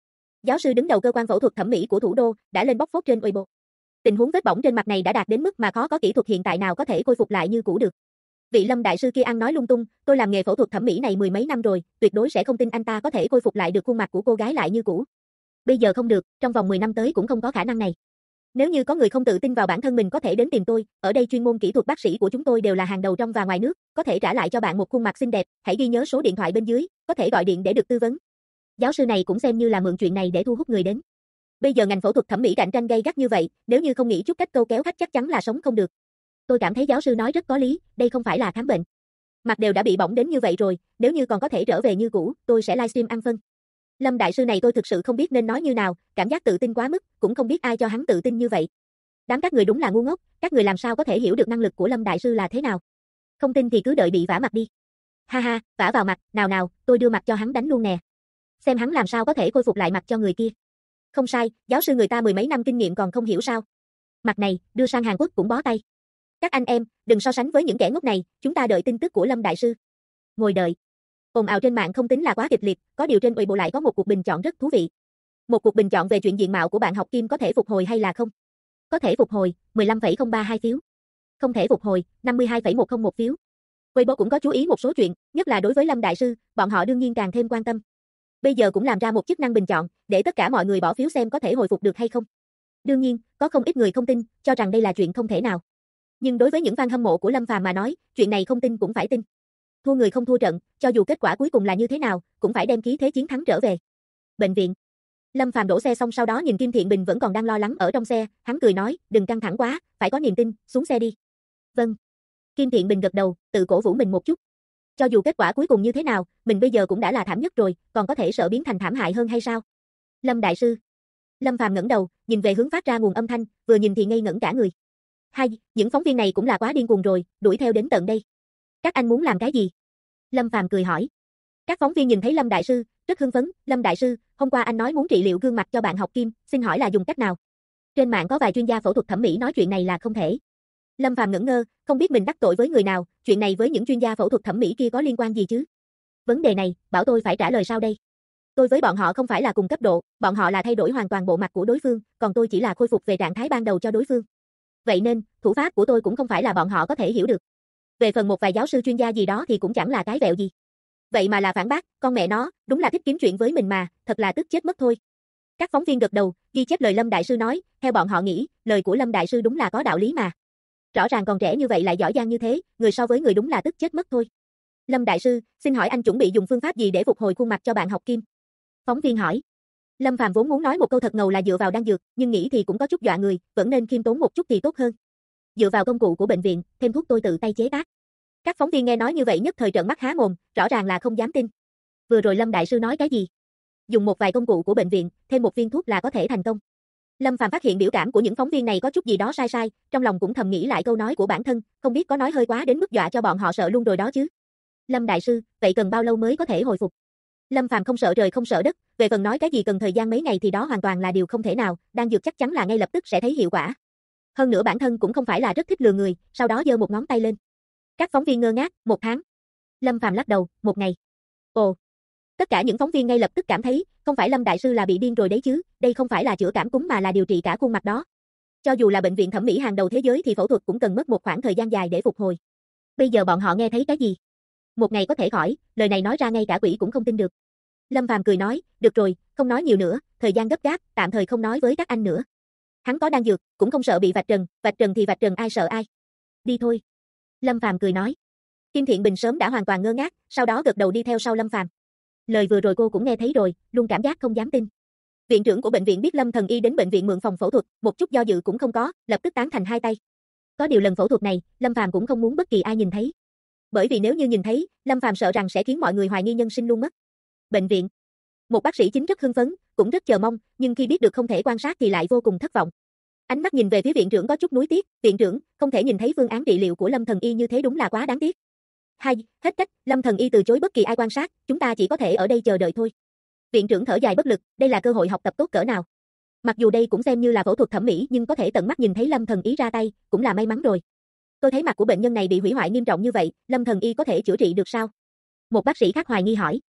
giáo sư đứng đầu cơ quan phẫu thuật thẩm mỹ của thủ đô, đã lên bóc phốt trên Weibo. Tình huống vết bỏng trên mặt này đã đạt đến mức mà khó có kỹ thuật hiện tại nào có thể khôi phục lại như cũ được. Vị Lâm đại sư kia ăn nói lung tung, tôi làm nghề phẫu thuật thẩm mỹ này mười mấy năm rồi, tuyệt đối sẽ không tin anh ta có thể khôi phục lại được khuôn mặt của cô gái lại như cũ. Bây giờ không được, trong vòng 10 năm tới cũng không có khả năng này. Nếu như có người không tự tin vào bản thân mình có thể đến tìm tôi, ở đây chuyên môn kỹ thuật bác sĩ của chúng tôi đều là hàng đầu trong và ngoài nước, có thể trả lại cho bạn một khuôn mặt xinh đẹp, hãy ghi nhớ số điện thoại bên dưới, có thể gọi điện để được tư vấn. Giáo sư này cũng xem như là mượn chuyện này để thu hút người đến. Bây giờ ngành phẫu thuật thẩm mỹ cạnh tranh gay gắt như vậy, nếu như không nghĩ chút cách câu kéo khách chắc chắn là sống không được. Tôi cảm thấy giáo sư nói rất có lý, đây không phải là khám bệnh. Mặt đều đã bị bỏng đến như vậy rồi, nếu như còn có thể trở về như cũ, tôi sẽ livestream ăn phân. Lâm đại sư này tôi thực sự không biết nên nói như nào, cảm giác tự tin quá mức, cũng không biết ai cho hắn tự tin như vậy. Đám các người đúng là ngu ngốc, các người làm sao có thể hiểu được năng lực của Lâm đại sư là thế nào? Không tin thì cứ đợi bị vả mặt đi. Ha ha, vả vào mặt, nào nào, tôi đưa mặt cho hắn đánh luôn nè. Xem hắn làm sao có thể khôi phục lại mặt cho người kia. Không sai, giáo sư người ta mười mấy năm kinh nghiệm còn không hiểu sao? Mặt này, đưa sang Hàn Quốc cũng bó tay. Các anh em, đừng so sánh với những kẻ ngốc này, chúng ta đợi tin tức của Lâm đại sư. Ngồi đợi. Ồn ào trên mạng không tính là quá kịch liệt, có điều trên Weibo lại có một cuộc bình chọn rất thú vị. Một cuộc bình chọn về chuyện diện mạo của bạn học Kim có thể phục hồi hay là không? Có thể phục hồi, 15,032 phiếu. Không thể phục hồi, 52,101 phiếu. Weibo cũng có chú ý một số chuyện, nhất là đối với Lâm đại sư, bọn họ đương nhiên càng thêm quan tâm. Bây giờ cũng làm ra một chức năng bình chọn, để tất cả mọi người bỏ phiếu xem có thể hồi phục được hay không. Đương nhiên, có không ít người không tin, cho rằng đây là chuyện không thể nào. Nhưng đối với những fan hâm mộ của Lâm Phàm mà nói, chuyện này không tin cũng phải tin. Thua người không thua trận, cho dù kết quả cuối cùng là như thế nào, cũng phải đem khí thế chiến thắng trở về. Bệnh viện. Lâm Phàm đổ xe xong sau đó nhìn Kim Thiện Bình vẫn còn đang lo lắng ở trong xe, hắn cười nói, đừng căng thẳng quá, phải có niềm tin, xuống xe đi. Vâng. Kim Thiện Bình gật đầu, tự cổ vũ mình một chút. Cho dù kết quả cuối cùng như thế nào, mình bây giờ cũng đã là thảm nhất rồi, còn có thể sợ biến thành thảm hại hơn hay sao? Lâm đại sư. Lâm Phàm ngẩng đầu, nhìn về hướng phát ra nguồn âm thanh, vừa nhìn thì ngây ngẩn cả người. Hai, những phóng viên này cũng là quá điên cuồng rồi, đuổi theo đến tận đây. Các anh muốn làm cái gì? Lâm Phàm cười hỏi. Các phóng viên nhìn thấy Lâm đại sư, rất hưng phấn, Lâm đại sư, hôm qua anh nói muốn trị liệu gương mặt cho bạn học Kim, xin hỏi là dùng cách nào? Trên mạng có vài chuyên gia phẫu thuật thẩm mỹ nói chuyện này là không thể. Lâm Phàm ngẩn ngơ, không biết mình đắc tội với người nào, chuyện này với những chuyên gia phẫu thuật thẩm mỹ kia có liên quan gì chứ? Vấn đề này, bảo tôi phải trả lời sao đây? Tôi với bọn họ không phải là cùng cấp độ, bọn họ là thay đổi hoàn toàn bộ mặt của đối phương, còn tôi chỉ là khôi phục về trạng thái ban đầu cho đối phương. Vậy nên, thủ pháp của tôi cũng không phải là bọn họ có thể hiểu được. Về phần một vài giáo sư chuyên gia gì đó thì cũng chẳng là cái vẹo gì. Vậy mà là phản bác, con mẹ nó, đúng là thích kiếm chuyện với mình mà, thật là tức chết mất thôi. Các phóng viên gật đầu, ghi chép lời Lâm đại sư nói, theo bọn họ nghĩ, lời của Lâm đại sư đúng là có đạo lý mà. Rõ ràng còn trẻ như vậy lại giỏi giang như thế, người so với người đúng là tức chết mất thôi. Lâm đại sư, xin hỏi anh chuẩn bị dùng phương pháp gì để phục hồi khuôn mặt cho bạn học Kim? Phóng viên hỏi. Lâm Phàm vốn muốn nói một câu thật ngầu là dựa vào đan dược, nhưng nghĩ thì cũng có chút dọa người, vẫn nên khiêm tốn một chút thì tốt hơn. Dựa vào công cụ của bệnh viện, thêm thuốc tôi tự tay chế tác. Các phóng viên nghe nói như vậy nhất thời trợn mắt há mồm, rõ ràng là không dám tin. Vừa rồi Lâm đại sư nói cái gì? Dùng một vài công cụ của bệnh viện, thêm một viên thuốc là có thể thành công. Lâm Phàm phát hiện biểu cảm của những phóng viên này có chút gì đó sai sai, trong lòng cũng thầm nghĩ lại câu nói của bản thân, không biết có nói hơi quá đến mức dọa cho bọn họ sợ luôn rồi đó chứ. Lâm đại sư, vậy cần bao lâu mới có thể hồi phục? Lâm Phàm không sợ trời không sợ đất, về phần nói cái gì cần thời gian mấy ngày thì đó hoàn toàn là điều không thể nào, đan dược chắc chắn là ngay lập tức sẽ thấy hiệu quả. Hơn nữa bản thân cũng không phải là rất thích lừa người, sau đó giơ một ngón tay lên. Các phóng viên ngơ ngác, 1 tháng. Lâm Phàm lắc đầu, 1 ngày. Ồ. Tất cả những phóng viên ngay lập tức cảm thấy, không phải Lâm đại sư là bị điên rồi đấy chứ, đây không phải là chữa cảm cúm mà là điều trị cả khuôn mặt đó. Cho dù là bệnh viện thẩm mỹ hàng đầu thế giới thì phẫu thuật cũng cần mất một khoảng thời gian dài để phục hồi. Bây giờ bọn họ nghe thấy cái gì? 1 ngày có thể khỏi, lời này nói ra ngay cả quỷ cũng không tin được. Lâm Phàm cười nói, được rồi, không nói nhiều nữa, thời gian gấp gáp, tạm thời không nói với các anh nữa. Hắn có đan dược, cũng không sợ bị vạch trần thì vạch trần ai sợ ai. Đi thôi. Lâm Phàm cười nói. Kim Thiện Bình sớm đã hoàn toàn ngơ ngác, sau đó gật đầu đi theo sau Lâm Phàm. Lời vừa rồi cô cũng nghe thấy rồi, luôn cảm giác không dám tin. Viện trưởng của bệnh viện biết Lâm Thần Y đến bệnh viện mượn phòng phẫu thuật, một chút do dự cũng không có, lập tức tán thành hai tay. Có điều lần phẫu thuật này, Lâm Phàm cũng không muốn bất kỳ ai nhìn thấy. Bởi vì nếu như nhìn thấy, Lâm Phàm sợ rằng sẽ khiến mọi người hoài nghi nhân sinh luôn mất. Bệnh viện. Một bác sĩ chính rất hưng phấn, cũng rất chờ mong, nhưng khi biết được không thể quan sát thì lại vô cùng thất vọng. Ánh mắt nhìn về phía viện trưởng có chút nuối tiếc, viện trưởng, không thể nhìn thấy phương án trị liệu của Lâm Thần Y như thế đúng là quá đáng tiếc. Hai, hết cách, Lâm Thần Y từ chối bất kỳ ai quan sát, chúng ta chỉ có thể ở đây chờ đợi thôi. Viện trưởng thở dài bất lực, đây là cơ hội học tập tốt cỡ nào. Mặc dù đây cũng xem như là phẫu thuật thẩm mỹ nhưng có thể tận mắt nhìn thấy Lâm Thần Y ra tay, cũng là may mắn rồi. Tôi thấy mặt của bệnh nhân này bị hủy hoại nghiêm trọng như vậy, Lâm Thần Y có thể chữa trị được sao? Một bác sĩ khác hoài nghi hỏi.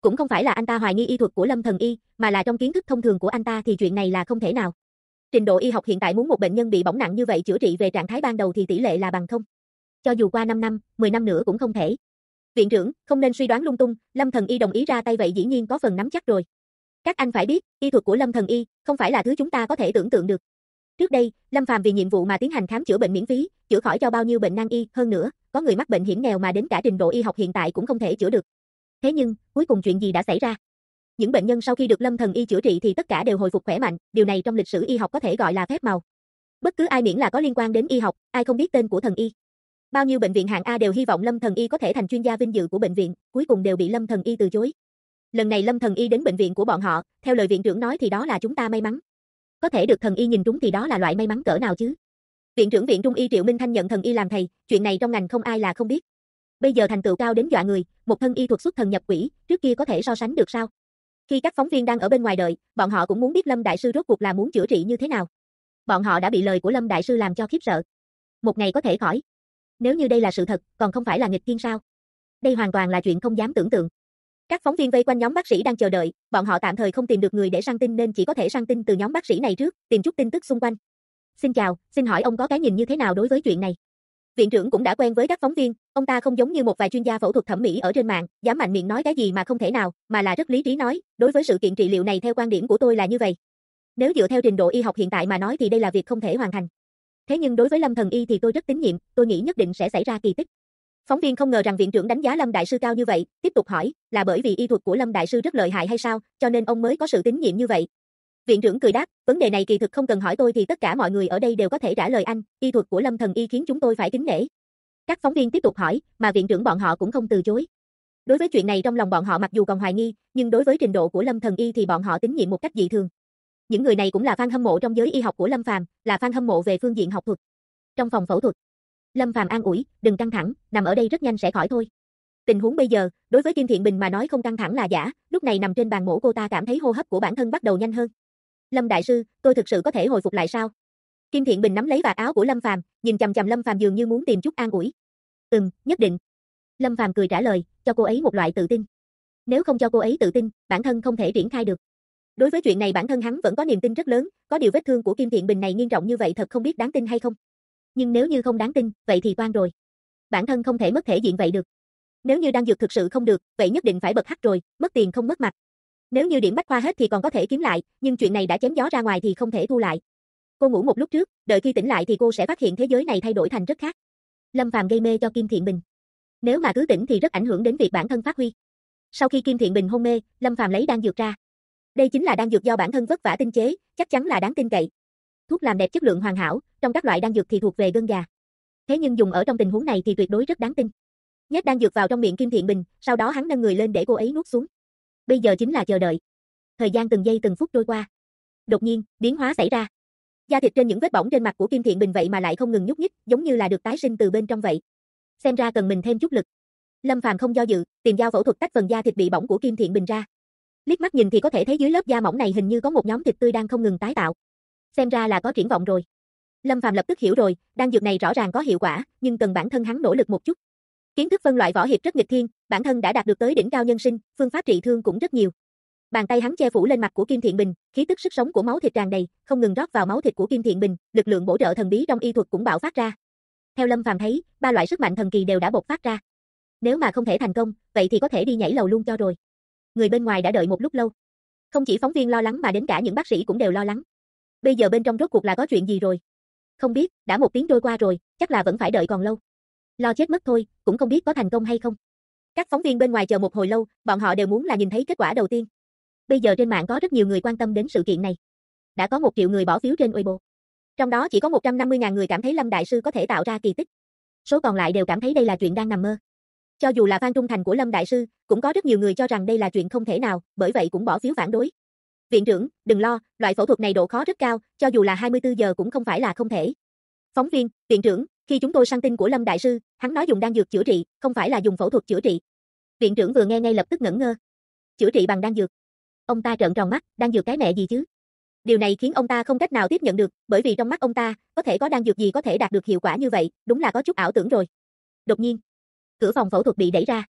Cũng không phải là anh ta hoài nghi y thuật của Lâm Thần Y, mà là trong kiến thức thông thường của anh ta thì chuyện này là không thể nào. Trình độ y học hiện tại muốn một bệnh nhân bị bỏng nặng như vậy chữa trị về trạng thái ban đầu thì tỷ lệ là bằng không. Cho dù qua 5 năm, 10 năm nữa cũng không thể. Viện trưởng, không nên suy đoán lung tung, Lâm Thần Y đồng ý ra tay vậy dĩ nhiên có phần nắm chắc rồi. Các anh phải biết, y thuật của Lâm Thần Y không phải là thứ chúng ta có thể tưởng tượng được. Trước đây, Lâm Phàm vì nhiệm vụ mà tiến hành khám chữa bệnh miễn phí, chữa khỏi cho bao nhiêu bệnh nan y, hơn nữa, có người mắc bệnh hiểm nghèo mà đến cả trình độ y học hiện tại cũng không thể chữa được. Thế nhưng, cuối cùng chuyện gì đã xảy ra? Những bệnh nhân sau khi được Lâm Thần Y chữa trị thì tất cả đều hồi phục khỏe mạnh, điều này trong lịch sử y học có thể gọi là phép màu. Bất cứ ai miễn là có liên quan đến y học, ai không biết tên của Thần Y. Bao nhiêu bệnh viện hạng A đều hy vọng Lâm Thần Y có thể thành chuyên gia vinh dự của bệnh viện, cuối cùng đều bị Lâm Thần Y từ chối. Lần này Lâm Thần Y đến bệnh viện của bọn họ, theo lời viện trưởng nói thì đó là chúng ta may mắn. Có thể được Thần Y nhìn trúng thì đó là loại may mắn cỡ nào chứ? Viện trưởng Viện Trung Y Triệu Minh Thanh nhận Thần Y làm thầy, chuyện này trong ngành không ai là không biết. Bây giờ thành tựu cao đến dọa người, một thân y thuật xuất thần nhập quỷ, trước kia có thể so sánh được sao? Khi các phóng viên đang ở bên ngoài đợi, bọn họ cũng muốn biết Lâm đại sư rốt cuộc là muốn chữa trị như thế nào. Bọn họ đã bị lời của Lâm đại sư làm cho khiếp sợ. Một ngày có thể khỏi. Nếu như đây là sự thật, còn không phải là nghịch thiên sao? Đây hoàn toàn là chuyện không dám tưởng tượng. Các phóng viên vây quanh nhóm bác sĩ đang chờ đợi, bọn họ tạm thời không tìm được người để săn tin nên chỉ có thể săn tin từ nhóm bác sĩ này trước, tìm chút tin tức xung quanh. Xin chào, xin hỏi ông có cái nhìn như thế nào đối với chuyện này? Viện trưởng cũng đã quen với các phóng viên, ông ta không giống như một vài chuyên gia phẫu thuật thẩm mỹ ở trên mạng, dám mạnh miệng nói cái gì mà không thể nào, mà là rất lý trí nói, đối với sự kiện trị liệu này theo quan điểm của tôi là như vậy. Nếu dựa theo trình độ y học hiện tại mà nói thì đây là việc không thể hoàn thành. Thế nhưng đối với Lâm Thần Y thì tôi rất tín nhiệm, tôi nghĩ nhất định sẽ xảy ra kỳ tích. Phóng viên không ngờ rằng viện trưởng đánh giá Lâm đại sư cao như vậy, tiếp tục hỏi, là bởi vì y thuật của Lâm đại sư rất lợi hại hay sao, cho nên ông mới có sự tín nhiệm như vậy. Viện trưởng cười đáp, vấn đề này kỳ thực không cần hỏi tôi thì tất cả mọi người ở đây đều có thể trả lời anh, y thuật của Lâm Thần Y khiến chúng tôi phải kính nể. Các phóng viên tiếp tục hỏi, mà viện trưởng bọn họ cũng không từ chối. Đối với chuyện này trong lòng bọn họ mặc dù còn hoài nghi, nhưng đối với trình độ của Lâm Thần Y thì bọn họ tín nhiệm một cách dị thường. Những người này cũng là fan hâm mộ trong giới y học của Lâm Phàm, là fan hâm mộ về phương diện học thuật. Trong phòng phẫu thuật, Lâm Phàm an ủi, đừng căng thẳng, nằm ở đây rất nhanh sẽ khỏi thôi. Tình huống bây giờ, đối với Kim Thiện Bình mà nói không căng thẳng là giả, lúc này nằm trên bàn mổ cô ta cảm thấy hô hấp của bản thân bắt đầu nhanh hơn. Lâm đại sư, tôi thực sự có thể hồi phục lại sao? Kim Thiện Bình nắm lấy vạt áo của Lâm Phàm, nhìn chằm chằm Lâm Phàm dường như muốn tìm chút an ủi. Nhất định. Lâm Phàm cười trả lời, cho cô ấy một loại tự tin. Nếu không cho cô ấy tự tin, bản thân không thể triển khai được. Đối với chuyện này bản thân hắn vẫn có niềm tin rất lớn, có điều vết thương của Kim Thiện Bình này nghiêm trọng như vậy thật không biết đáng tin hay không. Nhưng nếu như không đáng tin, vậy thì toan rồi. Bản thân không thể mất thể diện vậy được. Nếu như đan dược thực sự không được, vậy nhất định phải bật hắc rồi, mất tiền không mất mặt. Nếu như điểm bách khoa hết thì còn có thể kiếm lại, nhưng chuyện này đã chém gió ra ngoài thì không thể thu lại. Cô ngủ một lúc trước, đợi khi tỉnh lại thì cô sẽ phát hiện thế giới này thay đổi thành rất khác. Lâm Phàm gây mê cho Kim Thiện Bình. Nếu mà cứ tỉnh thì rất ảnh hưởng đến việc bản thân phát huy. Sau khi Kim Thiện Bình hôn mê, Lâm Phàm lấy đan dược ra. Đây chính là đan dược do bản thân vất vả tinh chế, chắc chắn là đáng tin cậy. Thuốc làm đẹp chất lượng hoàn hảo, trong các loại đan dược thì thuộc về gân gà. Thế nhưng dùng ở trong tình huống này thì tuyệt đối rất đáng tin. Nhét đan dược vào trong miệng Kim Thiện Bình, sau đó hắn nâng người lên để cô ấy nuốt xuống. Bây giờ chính là chờ đợi. Thời gian từng giây từng phút trôi qua. Đột nhiên, biến hóa xảy ra. Da thịt trên những vết bỏng trên mặt của Kim Thiện Bình vậy mà lại không ngừng nhúc nhích, giống như là được tái sinh từ bên trong vậy. Xem ra cần mình thêm chút lực. Lâm Phàm không do dự, tìm dao phẫu thuật tách phần da thịt bị bỏng của Kim Thiện Bình ra. Liếc mắt nhìn thì có thể thấy dưới lớp da mỏng này hình như có một nhóm thịt tươi đang không ngừng tái tạo. Xem ra là có triển vọng rồi. Lâm Phàm lập tức hiểu rồi, đan dược này rõ ràng có hiệu quả, nhưng cần bản thân hắn nỗ lực một chút. Kiến thức phân loại võ hiệp rất nghịch thiên, bản thân đã đạt được tới đỉnh cao nhân sinh, phương pháp trị thương cũng rất nhiều. Bàn tay hắn che phủ lên mặt của Kim Thiện Bình, khí tức sức sống của máu thịt tràn đầy, không ngừng rót vào máu thịt của Kim Thiện Bình, lực lượng bổ trợ thần bí trong y thuật cũng bạo phát ra. Theo Lâm Phàm thấy, ba loại sức mạnh thần kỳ đều đã bộc phát ra. Nếu mà không thể thành công, vậy thì có thể đi nhảy lầu luôn cho rồi. Người bên ngoài đã đợi một lúc lâu. Không chỉ phóng viên lo lắng mà đến cả những bác sĩ cũng đều lo lắng. Bây giờ bên trong rốt cuộc là có chuyện gì rồi? Không biết, đã 1 tiếng trôi qua rồi, chắc là vẫn phải đợi còn lâu. Lo chết mất thôi, cũng không biết có thành công hay không. Các phóng viên bên ngoài chờ một hồi lâu, bọn họ đều muốn là nhìn thấy kết quả đầu tiên. Bây giờ trên mạng có rất nhiều người quan tâm đến sự kiện này. Đã có 1 triệu người bỏ phiếu trên Weibo. Trong đó chỉ có 150.000 người cảm thấy Lâm đại sư có thể tạo ra kỳ tích. Số còn lại đều cảm thấy đây là chuyện đang nằm mơ. Cho dù là fan trung thành của Lâm đại sư, cũng có rất nhiều người cho rằng đây là chuyện không thể nào, bởi vậy cũng bỏ phiếu phản đối. Viện trưởng, đừng lo, loại phẫu thuật này độ khó rất cao, cho dù là 24 giờ cũng không phải là không thể. Phóng viên, viện trưởng, khi chúng tôi săn tin của Lâm đại sư, hắn nói dùng đan dược chữa trị, không phải là dùng phẫu thuật chữa trị. Viện trưởng vừa nghe ngay lập tức ngẩn ngơ. Chữa trị bằng đan dược. Ông ta trợn tròn mắt, đan dược cái mẹ gì chứ? Điều này khiến ông ta không cách nào tiếp nhận được, bởi vì trong mắt ông ta, có thể có đan dược gì có thể đạt được hiệu quả như vậy, đúng là có chút ảo tưởng rồi. Đột nhiên, cửa phòng phẫu thuật bị đẩy ra.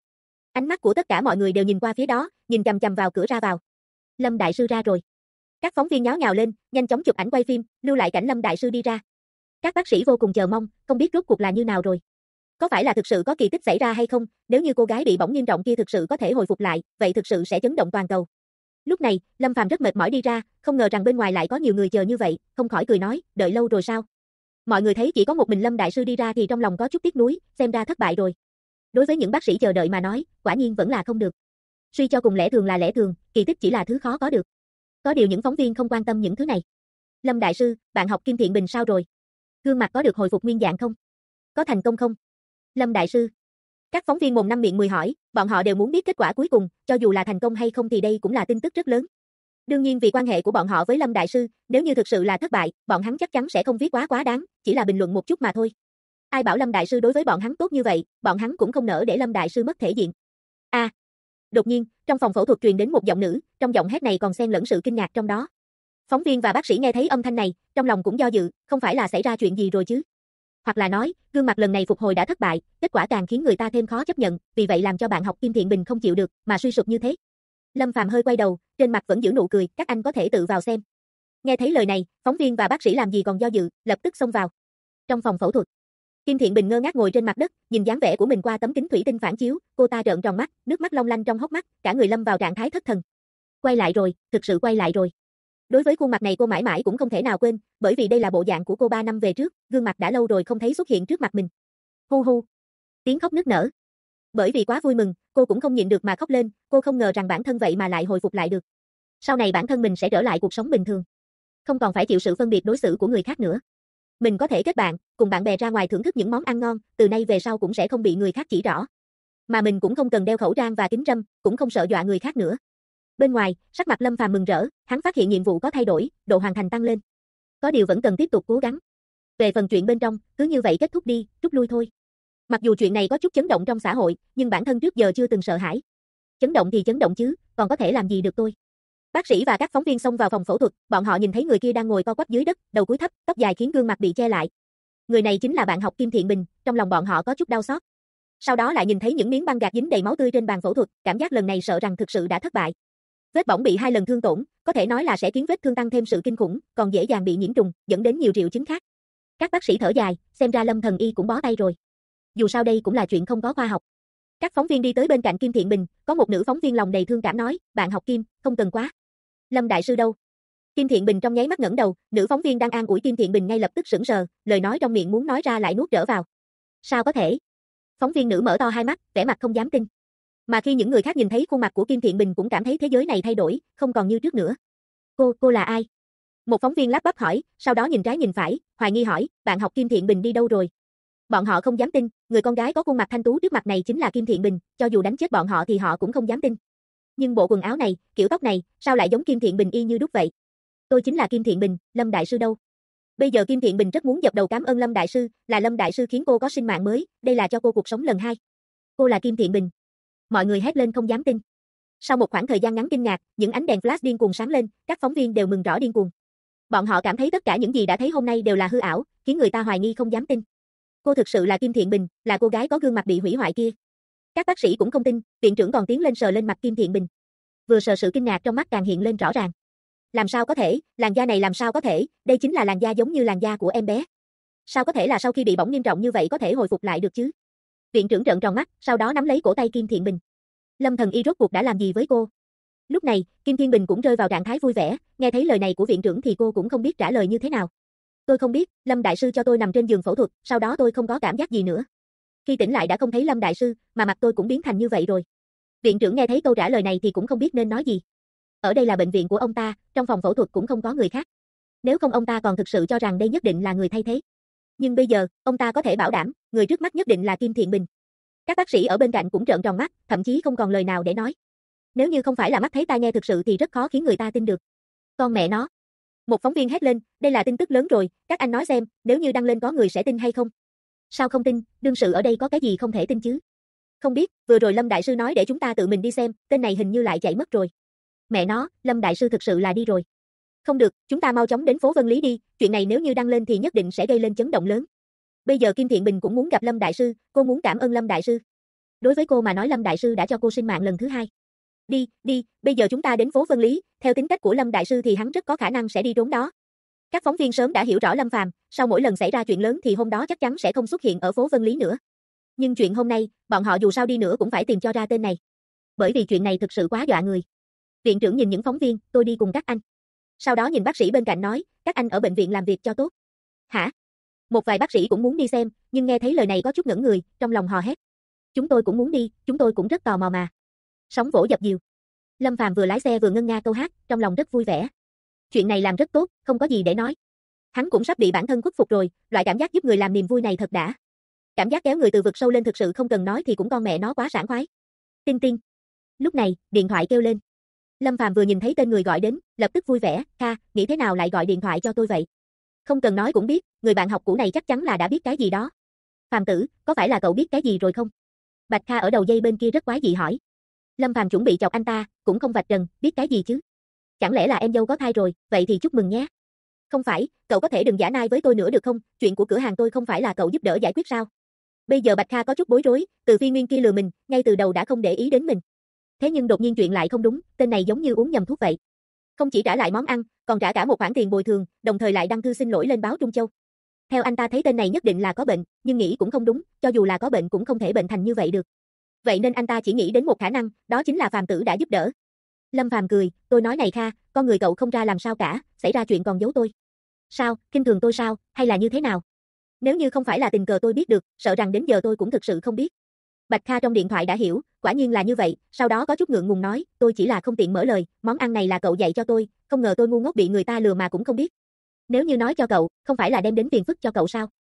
Ánh mắt của tất cả mọi người đều nhìn qua phía đó, nhìn chằm chằm vào cửa ra vào. Lâm đại sư ra rồi. Các phóng viên nháo nhào lên, nhanh chóng chụp ảnh quay phim, lưu lại cảnh Lâm đại sư đi ra. Các bác sĩ vô cùng chờ mong, không biết rốt cuộc là như nào rồi. Có phải là thực sự có kỳ tích xảy ra hay không, nếu như cô gái bị bỏng nghiêm trọng kia thực sự có thể hồi phục lại, vậy thực sự sẽ chấn động toàn cầu. Lúc này, Lâm Phàm rất mệt mỏi đi ra, không ngờ rằng bên ngoài lại có nhiều người chờ như vậy, không khỏi cười nói, đợi lâu rồi sao? Mọi người thấy chỉ có một mình Lâm đại sư đi ra thì trong lòng có chút tiếc nuối, xem ra thất bại rồi. Đối với những bác sĩ chờ đợi mà nói, quả nhiên vẫn là không được. Suy cho cùng lẽ thường là lẽ thường, kỳ tích chỉ là thứ khó có được. Có điều những phóng viên không quan tâm những thứ này. Lâm đại sư, bạn học Kim Thiện Bình sao rồi? Gương mặt có được hồi phục nguyên dạng không? Có thành công không? Lâm đại sư. Các phóng viên mồm năm miệng mười hỏi, bọn họ đều muốn biết kết quả cuối cùng, cho dù là thành công hay không thì đây cũng là tin tức rất lớn. Đương nhiên vì quan hệ của bọn họ với Lâm đại sư, nếu như thực sự là thất bại, bọn hắn chắc chắn sẽ không viết quá đáng, chỉ là bình luận một chút mà thôi. Ai bảo Lâm đại sư đối với bọn hắn tốt như vậy, bọn hắn cũng không nỡ để Lâm đại sư mất thể diện. Đột nhiên, trong phòng phẫu thuật truyền đến một giọng nữ, trong giọng hét này còn xen lẫn sự kinh ngạc trong đó. Phóng viên và bác sĩ nghe thấy âm thanh này, trong lòng cũng do dự, không phải là xảy ra chuyện gì rồi chứ? Hoặc là nói, gương mặt lần này phục hồi đã thất bại, kết quả càng khiến người ta thêm khó chấp nhận, vì vậy làm cho bạn học Kim Thiện Bình không chịu được, mà suy sụp như thế. Lâm Phàm hơi quay đầu, trên mặt vẫn giữ nụ cười, các anh có thể tự vào xem. Nghe thấy lời này, phóng viên và bác sĩ làm gì còn do dự, lập tức xông vào. Trong phòng phẫu thuật, Kim Thiện Bình ngơ ngác ngồi trên mặt đất, nhìn dáng vẻ của mình qua tấm kính thủy tinh phản chiếu, cô ta trợn tròn mắt, nước mắt long lanh trong hốc mắt, cả người lâm vào trạng thái thất thần. Quay lại rồi, thực sự quay lại rồi. Đối với khuôn mặt này cô mãi mãi cũng không thể nào quên, bởi vì đây là bộ dạng của cô 3 năm về trước, gương mặt đã lâu rồi không thấy xuất hiện trước mặt mình. Hu hu. Tiếng khóc nức nở. Bởi vì quá vui mừng, cô cũng không nhịn được mà khóc lên, cô không ngờ rằng bản thân vậy mà lại hồi phục lại được. Sau này bản thân mình sẽ trở lại cuộc sống bình thường, không còn phải chịu sự phân biệt đối xử của người khác nữa. Mình có thể kết bạn, cùng bạn bè ra ngoài thưởng thức những món ăn ngon, từ nay về sau cũng sẽ không bị người khác chỉ rõ. Mà mình cũng không cần đeo khẩu trang và kính râm, cũng không sợ dọa người khác nữa. Bên ngoài, sắc mặt Lâm Phàm mừng rỡ, hắn phát hiện nhiệm vụ có thay đổi, độ hoàn thành tăng lên. Có điều vẫn cần tiếp tục cố gắng. Về phần chuyện bên trong, cứ như vậy kết thúc đi, rút lui thôi. Mặc dù chuyện này có chút chấn động trong xã hội, nhưng bản thân trước giờ chưa từng sợ hãi. Chấn động thì chấn động chứ, còn có thể làm gì được tôi. Bác sĩ và các phóng viên xông vào phòng phẫu thuật, bọn họ nhìn thấy người kia đang ngồi co quắp dưới đất, đầu cúi thấp, tóc dài khiến gương mặt bị che lại. Người này chính là bạn học Kim Thiện Bình, trong lòng bọn họ có chút đau xót. Sau đó lại nhìn thấy những miếng băng gạc dính đầy máu tươi trên bàn phẫu thuật, cảm giác lần này sợ rằng thực sự đã thất bại. Vết bỏng bị 2 lần thương tổn, có thể nói là sẽ khiến vết thương tăng thêm sự kinh khủng, còn dễ dàng bị nhiễm trùng, dẫn đến nhiều triệu chứng khác. Các bác sĩ thở dài, xem ra Lâm thần y cũng bó tay rồi. Dù sao đây cũng là chuyện không có khoa học. Các phóng viên đi tới bên cạnh Kim Thiện Bình, có một nữ phóng viên lòng đầy thương cảm nói, bạn học Kim, không cần quá. Lâm đại sư đâu? Kim Thiện Bình trong nháy mắt ngẩng đầu, nữ phóng viên đang an ủi Kim Thiện Bình ngay lập tức sững sờ, lời nói trong miệng muốn nói ra lại nuốt trở vào. Sao có thể? Phóng viên nữ mở to hai mắt, vẻ mặt không dám tin. Mà khi những người khác nhìn thấy khuôn mặt của Kim Thiện Bình cũng cảm thấy thế giới này thay đổi, không còn như trước nữa. Cô là ai? Một phóng viên lắp bắp hỏi, sau đó nhìn trái nhìn phải, hoài nghi hỏi, bạn học Kim Thiện Bình đi đâu rồi? Bọn họ không dám tin, người con gái có khuôn mặt thanh tú trước mặt này chính là Kim Thiện Bình, cho dù đánh chết bọn họ thì họ cũng không dám tin. Nhưng bộ quần áo này, kiểu tóc này, sao lại giống Kim Thiện Bình y như đúc vậy? Tôi chính là Kim Thiện Bình, Lâm đại sư đâu? Bây giờ Kim Thiện Bình rất muốn dập đầu cảm ơn Lâm đại sư, là Lâm đại sư khiến cô có sinh mạng mới, đây là cho cô cuộc sống lần 2. Cô là Kim Thiện Bình. Mọi người hét lên không dám tin. Sau một khoảng thời gian ngắn kinh ngạc, những ánh đèn flash điên cuồng sáng lên, các phóng viên đều mừng rõ điên cuồng. Bọn họ cảm thấy tất cả những gì đã thấy hôm nay đều là hư ảo, khiến người ta hoài nghi không dám tin. Cô thực sự là Kim Thiện Bình, là cô gái có gương mặt bị hủy hoại kia. Các bác sĩ cũng không tin, viện trưởng còn tiến lên sờ lên mặt Kim Thiện Bình. Vừa sờ sự kinh ngạc trong mắt càng hiện lên rõ ràng. Làm sao có thể, làn da này làm sao có thể, đây chính là làn da giống như làn da của em bé. Sao có thể là sau khi bị bỏng nghiêm trọng như vậy có thể hồi phục lại được chứ? Viện trưởng trợn tròn mắt, sau đó nắm lấy cổ tay Kim Thiện Bình. Lâm thần y rốt cuộc đã làm gì với cô? Lúc này, Kim Thiện Bình cũng rơi vào trạng thái vui vẻ, nghe thấy lời này của viện trưởng thì cô cũng không biết trả lời như thế nào. Tôi không biết, Lâm đại sư cho tôi nằm trên giường phẫu thuật, sau đó tôi không có cảm giác gì nữa. Khi tỉnh lại đã không thấy Lâm đại sư, mà mặt tôi cũng biến thành như vậy rồi. Viện trưởng nghe thấy câu trả lời này thì cũng không biết nên nói gì. Ở đây là bệnh viện của ông ta, trong phòng phẫu thuật cũng không có người khác. Nếu không ông ta còn thực sự cho rằng đây nhất định là người thay thế. Nhưng bây giờ, ông ta có thể bảo đảm, người trước mắt nhất định là Kim Thiện Bình. Các bác sĩ ở bên cạnh cũng trợn tròn mắt, thậm chí không còn lời nào để nói. Nếu như không phải là mắt thấy tai nghe thực sự thì rất khó khiến người ta tin được. Con mẹ nó. Một phóng viên hét lên, đây là tin tức lớn rồi, các anh nói xem, nếu như đăng lên có người sẽ tin hay không? Sao không tin, đương sự ở đây có cái gì không thể tin chứ? Không biết, vừa rồi Lâm đại sư nói để chúng ta tự mình đi xem, tên này hình như lại chạy mất rồi. Mẹ nó, Lâm đại sư thực sự là đi rồi. Không được, chúng ta mau chóng đến phố Vân Lý đi, chuyện này nếu như đăng lên thì nhất định sẽ gây lên chấn động lớn. Bây giờ Kim Thiện Bình cũng muốn gặp Lâm đại sư, cô muốn cảm ơn Lâm đại sư. Đối với cô mà nói Lâm đại sư đã cho cô sinh mạng lần thứ hai. Đi, bây giờ chúng ta đến phố Vân Lý, theo tính cách của Lâm đại sư thì hắn rất có khả năng sẽ đi trốn đó. Các phóng viên sớm đã hiểu rõ Lâm Phàm, sau mỗi lần xảy ra chuyện lớn thì hôm đó chắc chắn sẽ không xuất hiện ở phố Vân Lý nữa. Nhưng chuyện hôm nay, bọn họ dù sao đi nữa cũng phải tìm cho ra tên này. Bởi vì chuyện này thực sự quá dọa người. Viện trưởng nhìn những phóng viên, tôi đi cùng các anh. Sau đó nhìn bác sĩ bên cạnh nói, các anh ở bệnh viện làm việc cho tốt. Hả? Một vài bác sĩ cũng muốn đi xem, nhưng nghe thấy lời này có chút ngẩn người, trong lòng hò hét. Chúng tôi cũng muốn đi, chúng tôi cũng rất tò mò mà. Sóng vỗ dập dìu. Lâm Phàm vừa lái xe vừa ngân nga câu hát, trong lòng rất vui vẻ. Chuyện này làm rất tốt, không có gì để nói. Hắn cũng sắp bị bản thân khuất phục rồi, loại cảm giác giúp người làm niềm vui này thật đã. Cảm giác kéo người từ vực sâu lên thực sự không cần nói thì cũng con mẹ nó quá sảng khoái. Tinh tinh. Lúc này, điện thoại kêu lên. Lâm Phàm vừa nhìn thấy tên người gọi đến, lập tức vui vẻ, "Kha, nghĩ thế nào lại gọi điện thoại cho tôi vậy?" Không cần nói cũng biết, người bạn học cũ này chắc chắn là đã biết cái gì đó. "Phàm tử, có phải là cậu biết cái gì rồi không?" Bạch Kha ở đầu dây bên kia rất quái dị hỏi. Lâm Phàm chuẩn bị chọc anh ta, cũng không vạch trần, biết cái gì chứ? Chẳng lẽ là em dâu có thai rồi, vậy thì chúc mừng nhé. Không phải, cậu có thể đừng giả nai với tôi nữa được không, chuyện của cửa hàng tôi không phải là cậu giúp đỡ giải quyết sao? Bây giờ Bạch Kha có chút bối rối, Từ Phi Nguyên kia lừa mình, ngay từ đầu đã không để ý đến mình. Thế nhưng đột nhiên chuyện lại không đúng, tên này giống như uống nhầm thuốc vậy. Không chỉ trả lại món ăn, còn trả cả một khoản tiền bồi thường, đồng thời lại đăng thư xin lỗi lên báo Trung Châu. Theo anh ta thấy tên này nhất định là có bệnh, nhưng nghĩ cũng không đúng, cho dù là có bệnh cũng không thể bệnh thành như vậy được. Vậy nên anh ta chỉ nghĩ đến một khả năng, đó chính là Phàm tử đã giúp đỡ. Lâm Phàm cười, tôi nói này Kha, con người cậu không ra làm sao cả, xảy ra chuyện còn giấu tôi. Sao, khinh thường tôi sao, hay là như thế nào? Nếu như không phải là tình cờ tôi biết được, sợ rằng đến giờ tôi cũng thực sự không biết. Bạch Kha trong điện thoại đã hiểu, quả nhiên là như vậy, sau đó có chút ngượng ngùng nói, tôi chỉ là không tiện mở lời, món ăn này là cậu dạy cho tôi, không ngờ tôi ngu ngốc bị người ta lừa mà cũng không biết. Nếu như nói cho cậu, không phải là đem đến phiền phức cho cậu sao?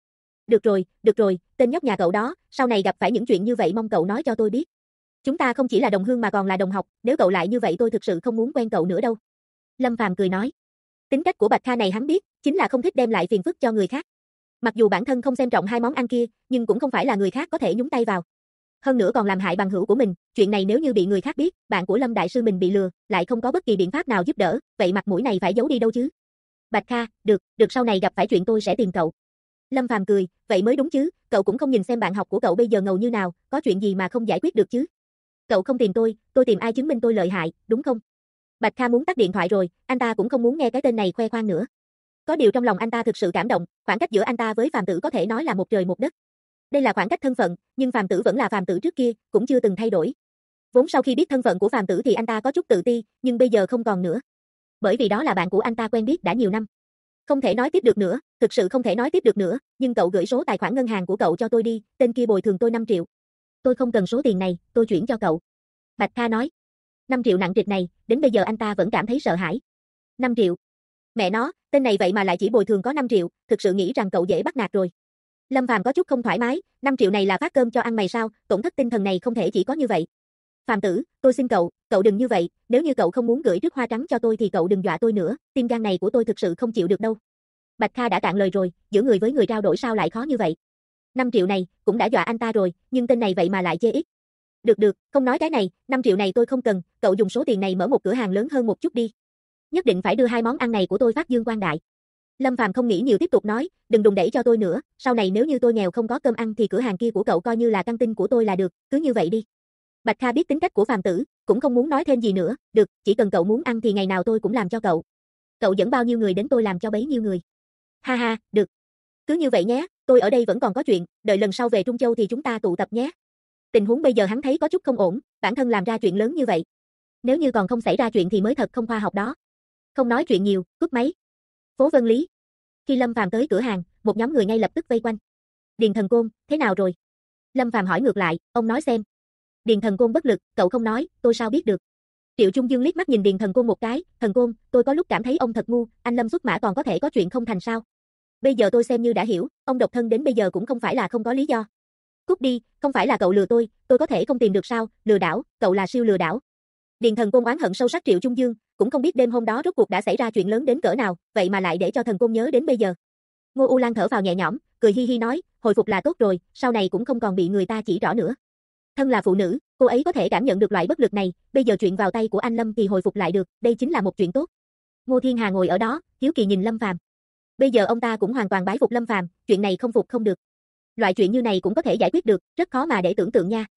Được rồi, tên nhóc nhà cậu đó, sau này gặp phải những chuyện như vậy mong cậu nói cho tôi biết. Chúng ta không chỉ là đồng hương mà còn là đồng học, nếu cậu lại như vậy tôi thực sự không muốn quen cậu nữa đâu. Lâm Phàm cười nói. Tính cách của Bạch Kha này hắn biết, chính là không thích đem lại phiền phức cho người khác. Mặc dù bản thân không xem trọng hai món ăn kia, nhưng cũng không phải là người khác có thể nhúng tay vào. Hơn nữa còn làm hại bằng hữu của mình, chuyện này nếu như bị người khác biết, bạn của Lâm đại sư mình bị lừa, lại không có bất kỳ biện pháp nào giúp đỡ, vậy mặt mũi này phải giấu đi đâu chứ? Bạch Kha, được sau này gặp phải chuyện tôi sẽ tìm cậu. Lâm Phàm cười, vậy mới đúng chứ, cậu cũng không nhìn xem bạn học của cậu bây giờ ngầu như nào, có chuyện gì mà không giải quyết được chứ? Cậu không tìm tôi tìm ai chứng minh tôi lợi hại, đúng không? Bạch Kha muốn tắt điện thoại rồi, anh ta cũng không muốn nghe cái tên này khoe khoang nữa. Có điều trong lòng anh ta thực sự cảm động, khoảng cách giữa anh ta với Phàm tử có thể nói là một trời một đất. Đây là khoảng cách thân phận, nhưng Phàm tử vẫn là Phàm tử trước kia, cũng chưa từng thay đổi. Vốn sau khi biết thân phận của Phàm tử thì anh ta có chút tự ti, nhưng bây giờ không còn nữa. Bởi vì đó là bạn của anh ta quen biết đã nhiều năm. Không thể nói tiếp được nữa, thực sự không thể nói tiếp được nữa, nhưng cậu gửi số tài khoản ngân hàng của cậu cho tôi đi, tên kia bồi thường tôi 5 triệu. Tôi không cần số tiền này, tôi chuyển cho cậu. Bạch Kha nói. 5 triệu nặng trịch này, đến bây giờ anh ta vẫn cảm thấy sợ hãi. 5 triệu. Mẹ nó, tên này vậy mà lại chỉ bồi thường có 5 triệu, thực sự nghĩ rằng cậu dễ bắt nạt rồi. Lâm Phàm có chút không thoải mái, 5 triệu này là phát cơm cho ăn mày sao, tổn thất tinh thần này không thể chỉ có như vậy. Phàm tử, tôi xin cậu đừng như vậy, nếu như cậu không muốn gửi rước hoa trắng cho tôi thì cậu đừng dọa tôi nữa, tim gan này của tôi thực sự không chịu được đâu. Bạch Kha đã cạn lời rồi, giữa người với người trao đổi sao lại khó như vậy. 5 triệu này, cũng đã dọa anh ta rồi, nhưng tên này vậy mà lại chê ít. Được, không nói cái này, 5 triệu này tôi không cần, cậu dùng số tiền này mở một cửa hàng lớn hơn một chút đi. Nhất định phải đưa hai món ăn này của tôi phát dương quang đại. Lâm Phàm không nghĩ nhiều tiếp tục nói, đừng đùn đẩy cho tôi nữa, sau này nếu như tôi nghèo không có cơm ăn thì cửa hàng kia của cậu coi như là căng tin của tôi là được, cứ như vậy đi. Bạch Kha biết tính cách của Phàm tử, cũng không muốn nói thêm gì nữa, được, chỉ cần cậu muốn ăn thì ngày nào tôi cũng làm cho cậu. Cậu dẫn bao nhiêu người đến tôi làm cho bấy nhiêu người. Ha ha, được. Cứ như vậy nhé, tôi ở đây vẫn còn có chuyện, đợi lần sau về Trung Châu thì chúng ta tụ tập nhé. Tình huống bây giờ hắn thấy có chút không ổn, bản thân làm ra chuyện lớn như vậy. Nếu như còn không xảy ra chuyện thì mới thật không khoa học đó. Không nói chuyện nhiều, cúp máy. Phố Vân Lý. Khi Lâm Phàm tới cửa hàng, một nhóm người ngay lập tức vây quanh. Điền Thần Côn, thế nào rồi? Lâm Phàm hỏi ngược lại, ông nói xem. Điền Thần Côn bất lực, cậu không nói, tôi sao biết được. Triệu Trung Dương liếc mắt nhìn Điền Thần Côn một cái, Thần Côn, tôi có lúc cảm thấy ông thật ngu, anh Lâm xuất mã còn có thể có chuyện không thành sao? Bây giờ tôi xem như đã hiểu, ông độc thân đến bây giờ cũng không phải là không có lý do. Cút đi, không phải là cậu lừa tôi có thể không tìm được sao, lừa đảo, cậu là siêu lừa đảo. Điền Thần Côn oán hận sâu sắc Triệu Trung Dương, cũng không biết đêm hôm đó rốt cuộc đã xảy ra chuyện lớn đến cỡ nào, vậy mà lại để cho Thần Côn nhớ đến bây giờ. Ngô U Lan thở vào nhẹ nhõm, cười hi hi nói, hồi phục là tốt rồi, sau này cũng không còn bị người ta chỉ rõ nữa. Thân là phụ nữ, cô ấy có thể cảm nhận được loại bất lực này, bây giờ chuyện vào tay của anh Lâm thì hồi phục lại được, đây chính là một chuyện tốt. Ngô Thiên Hà ngồi ở đó, hiếu kỳ nhìn Lâm Phàm. Bây giờ ông ta cũng hoàn toàn bái phục Lâm Phàm, chuyện này không phục không được. Loại chuyện như này cũng có thể giải quyết được, rất khó mà để tưởng tượng nha.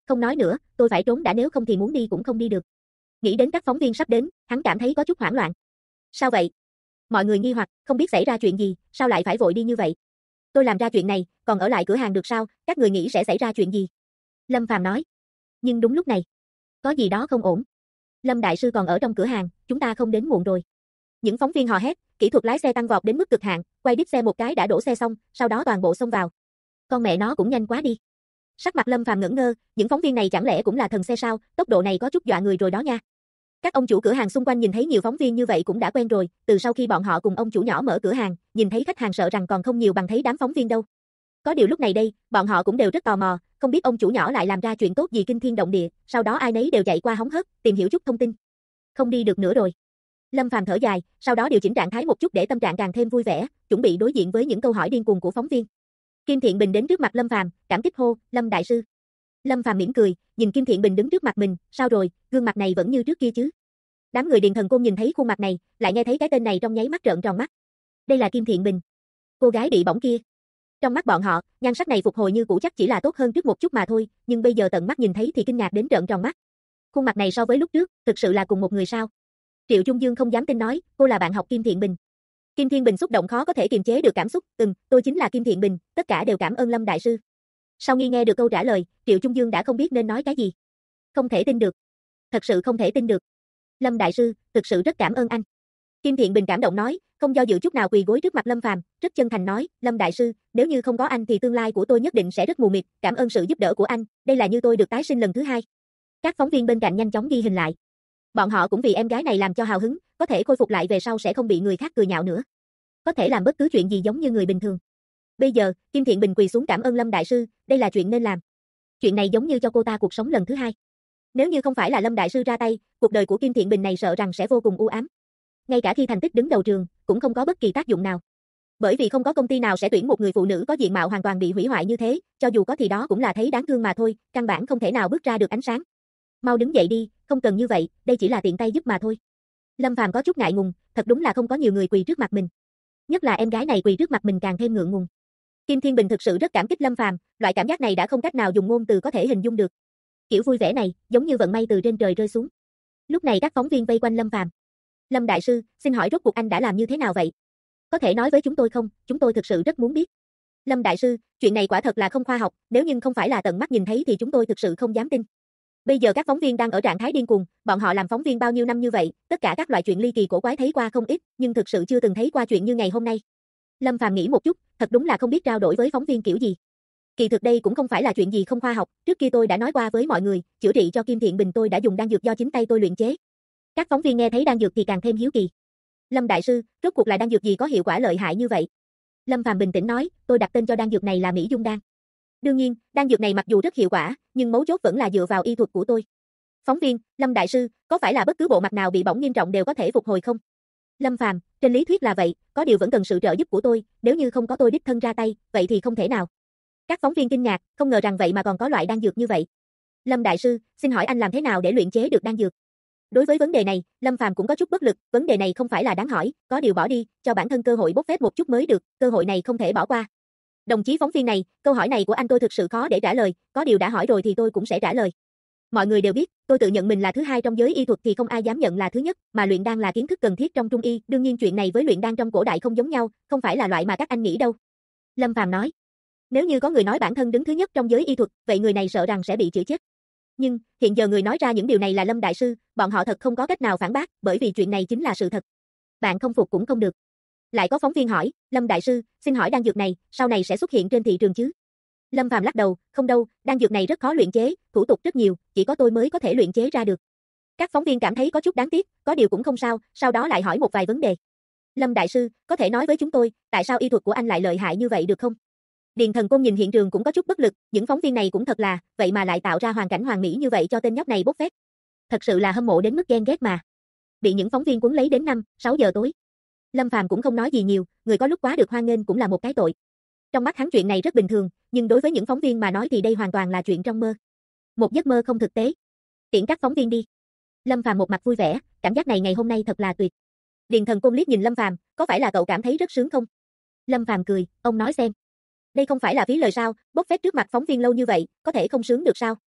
Không nói nữa, tôi phải trốn đã nếu không thì muốn đi cũng không đi được. Nghĩ đến các phóng viên sắp đến, hắn cảm thấy có chút hoảng loạn. Sao vậy? Mọi người nghi hoặc, không biết xảy ra chuyện gì, sao lại phải vội đi như vậy? Tôi làm ra chuyện này, còn ở lại cửa hàng được sao, các người nghĩ sẽ xảy ra chuyện gì? Lâm Phàm nói. Nhưng đúng lúc này, có gì đó không ổn. Lâm đại sư còn ở trong cửa hàng, chúng ta không đến muộn rồi. Những phóng viên hò hét, kỹ thuật lái xe tăng vọt đến mức cực hạn, quay đít xe một cái đã đổ xe xong, sau đó toàn bộ xông vào. Con mẹ nó cũng nhanh quá đi. Sắc mặt Lâm Phàm ngẩn ngơ, những phóng viên này chẳng lẽ cũng là thần xe sao, tốc độ này có chút dọa người rồi đó nha. Các ông chủ cửa hàng xung quanh nhìn thấy nhiều phóng viên như vậy cũng đã quen rồi, từ sau khi bọn họ cùng ông chủ nhỏ mở cửa hàng, nhìn thấy khách hàng sợ rằng còn không nhiều bằng thấy đám phóng viên đâu. Có điều lúc này đây, bọn họ cũng đều rất tò mò, không biết ông chủ nhỏ lại làm ra chuyện tốt gì kinh thiên động địa, sau đó ai nấy đều chạy qua hóng hớt, tìm hiểu chút thông tin. Không đi được nữa rồi. Lâm Phàm thở dài, sau đó điều chỉnh trạng thái một chút để tâm trạng càng thêm vui vẻ, chuẩn bị đối diện với những câu hỏi điên cuồng của phóng viên. Kim Thiện Bình đến trước mặt Lâm Phàm, cảm kích hô, "Lâm đại sư." Lâm Phàm mỉm cười, nhìn Kim Thiện Bình đứng trước mặt mình, "Sao rồi, gương mặt này vẫn như trước kia chứ?" Đám người Điền Thần Côn nhìn thấy khuôn mặt này, lại nghe thấy cái tên này trong nháy mắt trợn tròn mắt. Đây là Kim Thiện Bình, cô gái bị bỏng kia. Trong mắt bọn họ, nhan sắc này phục hồi như cũ chắc chỉ là tốt hơn trước một chút mà thôi, nhưng bây giờ tận mắt nhìn thấy thì kinh ngạc đến trợn tròn mắt. Khuôn mặt này so với lúc trước, thực sự là cùng một người sao? Triệu Trung Dương không dám tin nói, cô là bạn học Kim Thiện Bình. Kim Thiên Bình xúc động khó có thể kiềm chế được cảm xúc, tôi chính là Kim Thiện Bình, tất cả đều cảm ơn Lâm đại sư." Sau khi nghe được câu trả lời, Triệu Trung Dương đã không biết nên nói cái gì. Không thể tin được. Thật sự không thể tin được. Lâm đại sư, thực sự rất cảm ơn anh. Kim Thiện Bình cảm động nói, không do dự chút nào quỳ gối trước mặt Lâm Phàm, rất chân thành nói, "Lâm đại sư, nếu như không có anh thì tương lai của tôi nhất định sẽ rất mù mịt, cảm ơn sự giúp đỡ của anh, đây là như tôi được tái sinh lần thứ hai." Các phóng viên bên cạnh nhanh chóng ghi hình lại. Bọn họ cũng vì em gái này làm cho hào hứng, có thể khôi phục lại về sau sẽ không bị người khác cười nhạo nữa. Có thể làm bất cứ chuyện gì giống như người bình thường. Bây giờ, Kim Thiện Bình quỳ xuống cảm ơn Lâm đại sư, đây là chuyện nên làm. Chuyện này giống như cho cô ta cuộc sống lần thứ hai. Nếu như không phải là Lâm đại sư ra tay, cuộc đời của Kim Thiện Bình này sợ rằng sẽ vô cùng u ám. Ngay cả khi thành tích đứng đầu trường, cũng không có bất kỳ tác dụng nào. Bởi vì không có công ty nào sẽ tuyển một người phụ nữ có diện mạo hoàn toàn bị hủy hoại như thế, cho dù có thì đó cũng là thấy đáng thương mà thôi, căn bản không thể nào bước ra được ánh sáng. Mau đứng dậy đi, không cần như vậy, đây chỉ là tiện tay giúp mà thôi. Lâm Phàm có chút ngại ngùng, thật đúng là không có nhiều người quỳ trước mặt mình. Nhất là em gái này quỳ trước mặt mình càng thêm ngượng ngùng. Kim Thiên Bình thực sự rất cảm kích Lâm Phàm, loại cảm giác này đã không cách nào dùng ngôn từ có thể hình dung được. Kiểu vui vẻ này, giống như vận may từ trên trời rơi xuống. Lúc này các phóng viên vây quanh Lâm Phàm. "Lâm đại sư, xin hỏi rốt cuộc anh đã làm như thế nào vậy? Có thể nói với chúng tôi không, chúng tôi thực sự rất muốn biết." "Lâm đại sư, chuyện này quả thật là không khoa học, nếu như không phải là tận mắt nhìn thấy thì chúng tôi thực sự không dám tin." Bây giờ các phóng viên đang ở trạng thái điên cuồng, bọn họ làm phóng viên bao nhiêu năm như vậy, tất cả các loại chuyện ly kỳ cổ quái thấy qua không ít, nhưng thực sự chưa từng thấy qua chuyện như ngày hôm nay. Lâm Phàm nghĩ một chút, thật đúng là không biết trao đổi với phóng viên kiểu gì. Kỳ thực đây cũng không phải là chuyện gì không khoa học, trước kia tôi đã nói qua với mọi người, chữa trị cho Kim Thiện Bình tôi đã dùng đan dược do chính tay tôi luyện chế. Các phóng viên nghe thấy đan dược thì càng thêm hiếu kỳ. "Lâm đại sư, rốt cuộc là đan dược gì có hiệu quả lợi hại như vậy?" Lâm Phàm bình tĩnh nói, "Tôi đặt tên cho đan dược này là Mỹ Dung đan. Đương nhiên, đan dược này mặc dù rất hiệu quả, nhưng mấu chốt vẫn là dựa vào y thuật của tôi." Phóng viên, "Lâm đại sư, có phải là bất cứ bộ mặt nào bị bỏng nghiêm trọng đều có thể phục hồi không?" Lâm Phàm, "Trên lý thuyết là vậy, có điều vẫn cần sự trợ giúp của tôi, nếu như không có tôi đích thân ra tay, vậy thì không thể nào." Các phóng viên kinh ngạc, không ngờ rằng vậy mà còn có loại đan dược như vậy. "Lâm đại sư, xin hỏi anh làm thế nào để luyện chế được đan dược?" Đối với vấn đề này, Lâm Phàm cũng có chút bất lực, vấn đề này không phải là đáng hỏi, có điều bỏ đi, cho bản thân cơ hội bốc phét một chút mới được, cơ hội này không thể bỏ qua. "Đồng chí phóng viên này, câu hỏi này của anh tôi thực sự khó để trả lời, có điều đã hỏi rồi thì tôi cũng sẽ trả lời. Mọi người đều biết, tôi tự nhận mình là thứ hai trong giới y thuật thì không ai dám nhận là thứ nhất, mà luyện đan là kiến thức cần thiết trong trung y, đương nhiên chuyện này với luyện đan trong cổ đại không giống nhau, không phải là loại mà các anh nghĩ đâu." Lâm Phàm nói. Nếu như có người nói bản thân đứng thứ nhất trong giới y thuật, vậy người này sợ rằng sẽ bị chửi chết. Nhưng, hiện giờ người nói ra những điều này là Lâm đại sư, bọn họ thật không có cách nào phản bác, bởi vì chuyện này chính là sự thật. Bạn không phục cũng không được. Lại có phóng viên hỏi, "Lâm đại sư, xin hỏi đan dược này, sau này sẽ xuất hiện trên thị trường chứ?" Lâm Phàm lắc đầu, "Không đâu, đan dược này rất khó luyện chế, thủ tục rất nhiều, chỉ có tôi mới có thể luyện chế ra được." Các phóng viên cảm thấy có chút đáng tiếc, có điều cũng không sao, sau đó lại hỏi một vài vấn đề. "Lâm đại sư, có thể nói với chúng tôi, tại sao y thuật của anh lại lợi hại như vậy được không?" Điền Thần Côn nhìn hiện trường cũng có chút bất lực, những phóng viên này cũng thật là, vậy mà lại tạo ra hoàn cảnh hoàn mỹ như vậy cho tên nhóc này bốc phét. Thật sự là hâm mộ đến mức ghen ghét mà. Bị những phóng viên cuốn lấy đến 5, 6 giờ tối. Lâm Phàm cũng không nói gì nhiều, người có lúc quá được hoan nghênh cũng là một cái tội. Trong mắt hắn chuyện này rất bình thường, nhưng đối với những phóng viên mà nói thì đây hoàn toàn là chuyện trong mơ. Một giấc mơ không thực tế. Tiễn các phóng viên đi. Lâm Phàm một mặt vui vẻ, cảm giác này ngày hôm nay thật là tuyệt. Điền Thần Côn liếc nhìn Lâm Phàm, "Có phải là cậu cảm thấy rất sướng không?" Lâm Phàm cười, "Ông nói xem. Đây không phải là phí lời sao, bốc phét trước mặt phóng viên lâu như vậy, có thể không sướng được sao?"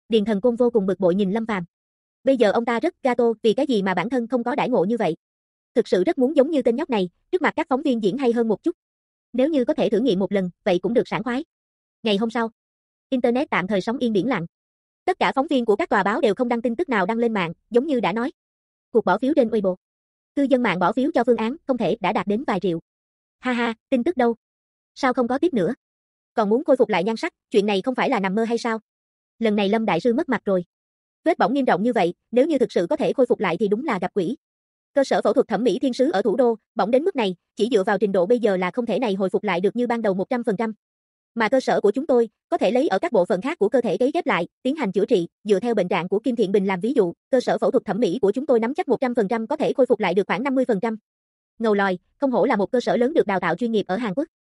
Điền Thần Côn vô cùng bực bội nhìn Lâm Phàm. Bây giờ ông ta rất gato vì cái gì mà bản thân không có đãi ngộ như vậy. Thực sự rất muốn giống như tên nhóc này, trước mặt các phóng viên diễn hay hơn một chút. Nếu như có thể thử nghiệm một lần, vậy cũng được sảng khoái. Ngày hôm sau, Internet tạm thời sóng yên biển lặng. Tất cả phóng viên của các tòa báo đều không đăng tin tức nào đăng lên mạng, giống như đã nói. Cuộc bỏ phiếu trên Weibo. Cư dân mạng bỏ phiếu cho phương án không thể đã đạt đến vài triệu. Ha ha, tin tức đâu? Sao không có tiếp nữa? Còn muốn khôi phục lại nhan sắc, chuyện này không phải là nằm mơ hay sao? Lần này Lâm đại sư mất mặt rồi. Vết bỏng nghiêm trọng như vậy, nếu như thực sự có thể khôi phục lại thì đúng là gặp quỷ. Cơ sở phẫu thuật thẩm mỹ thiên sứ ở thủ đô, bỏng đến mức này, chỉ dựa vào trình độ bây giờ là không thể này hồi phục lại được như ban đầu 100%. Mà cơ sở của chúng tôi, có thể lấy ở các bộ phận khác của cơ thể cấy ghép lại, tiến hành chữa trị, dựa theo bệnh trạng của Kim Thiện Bình làm ví dụ, cơ sở phẫu thuật thẩm mỹ của chúng tôi nắm chắc 100% có thể khôi phục lại được khoảng 50%. Ngầu lòi, không hổ là một cơ sở lớn được đào tạo chuyên nghiệp ở Hàn Quốc.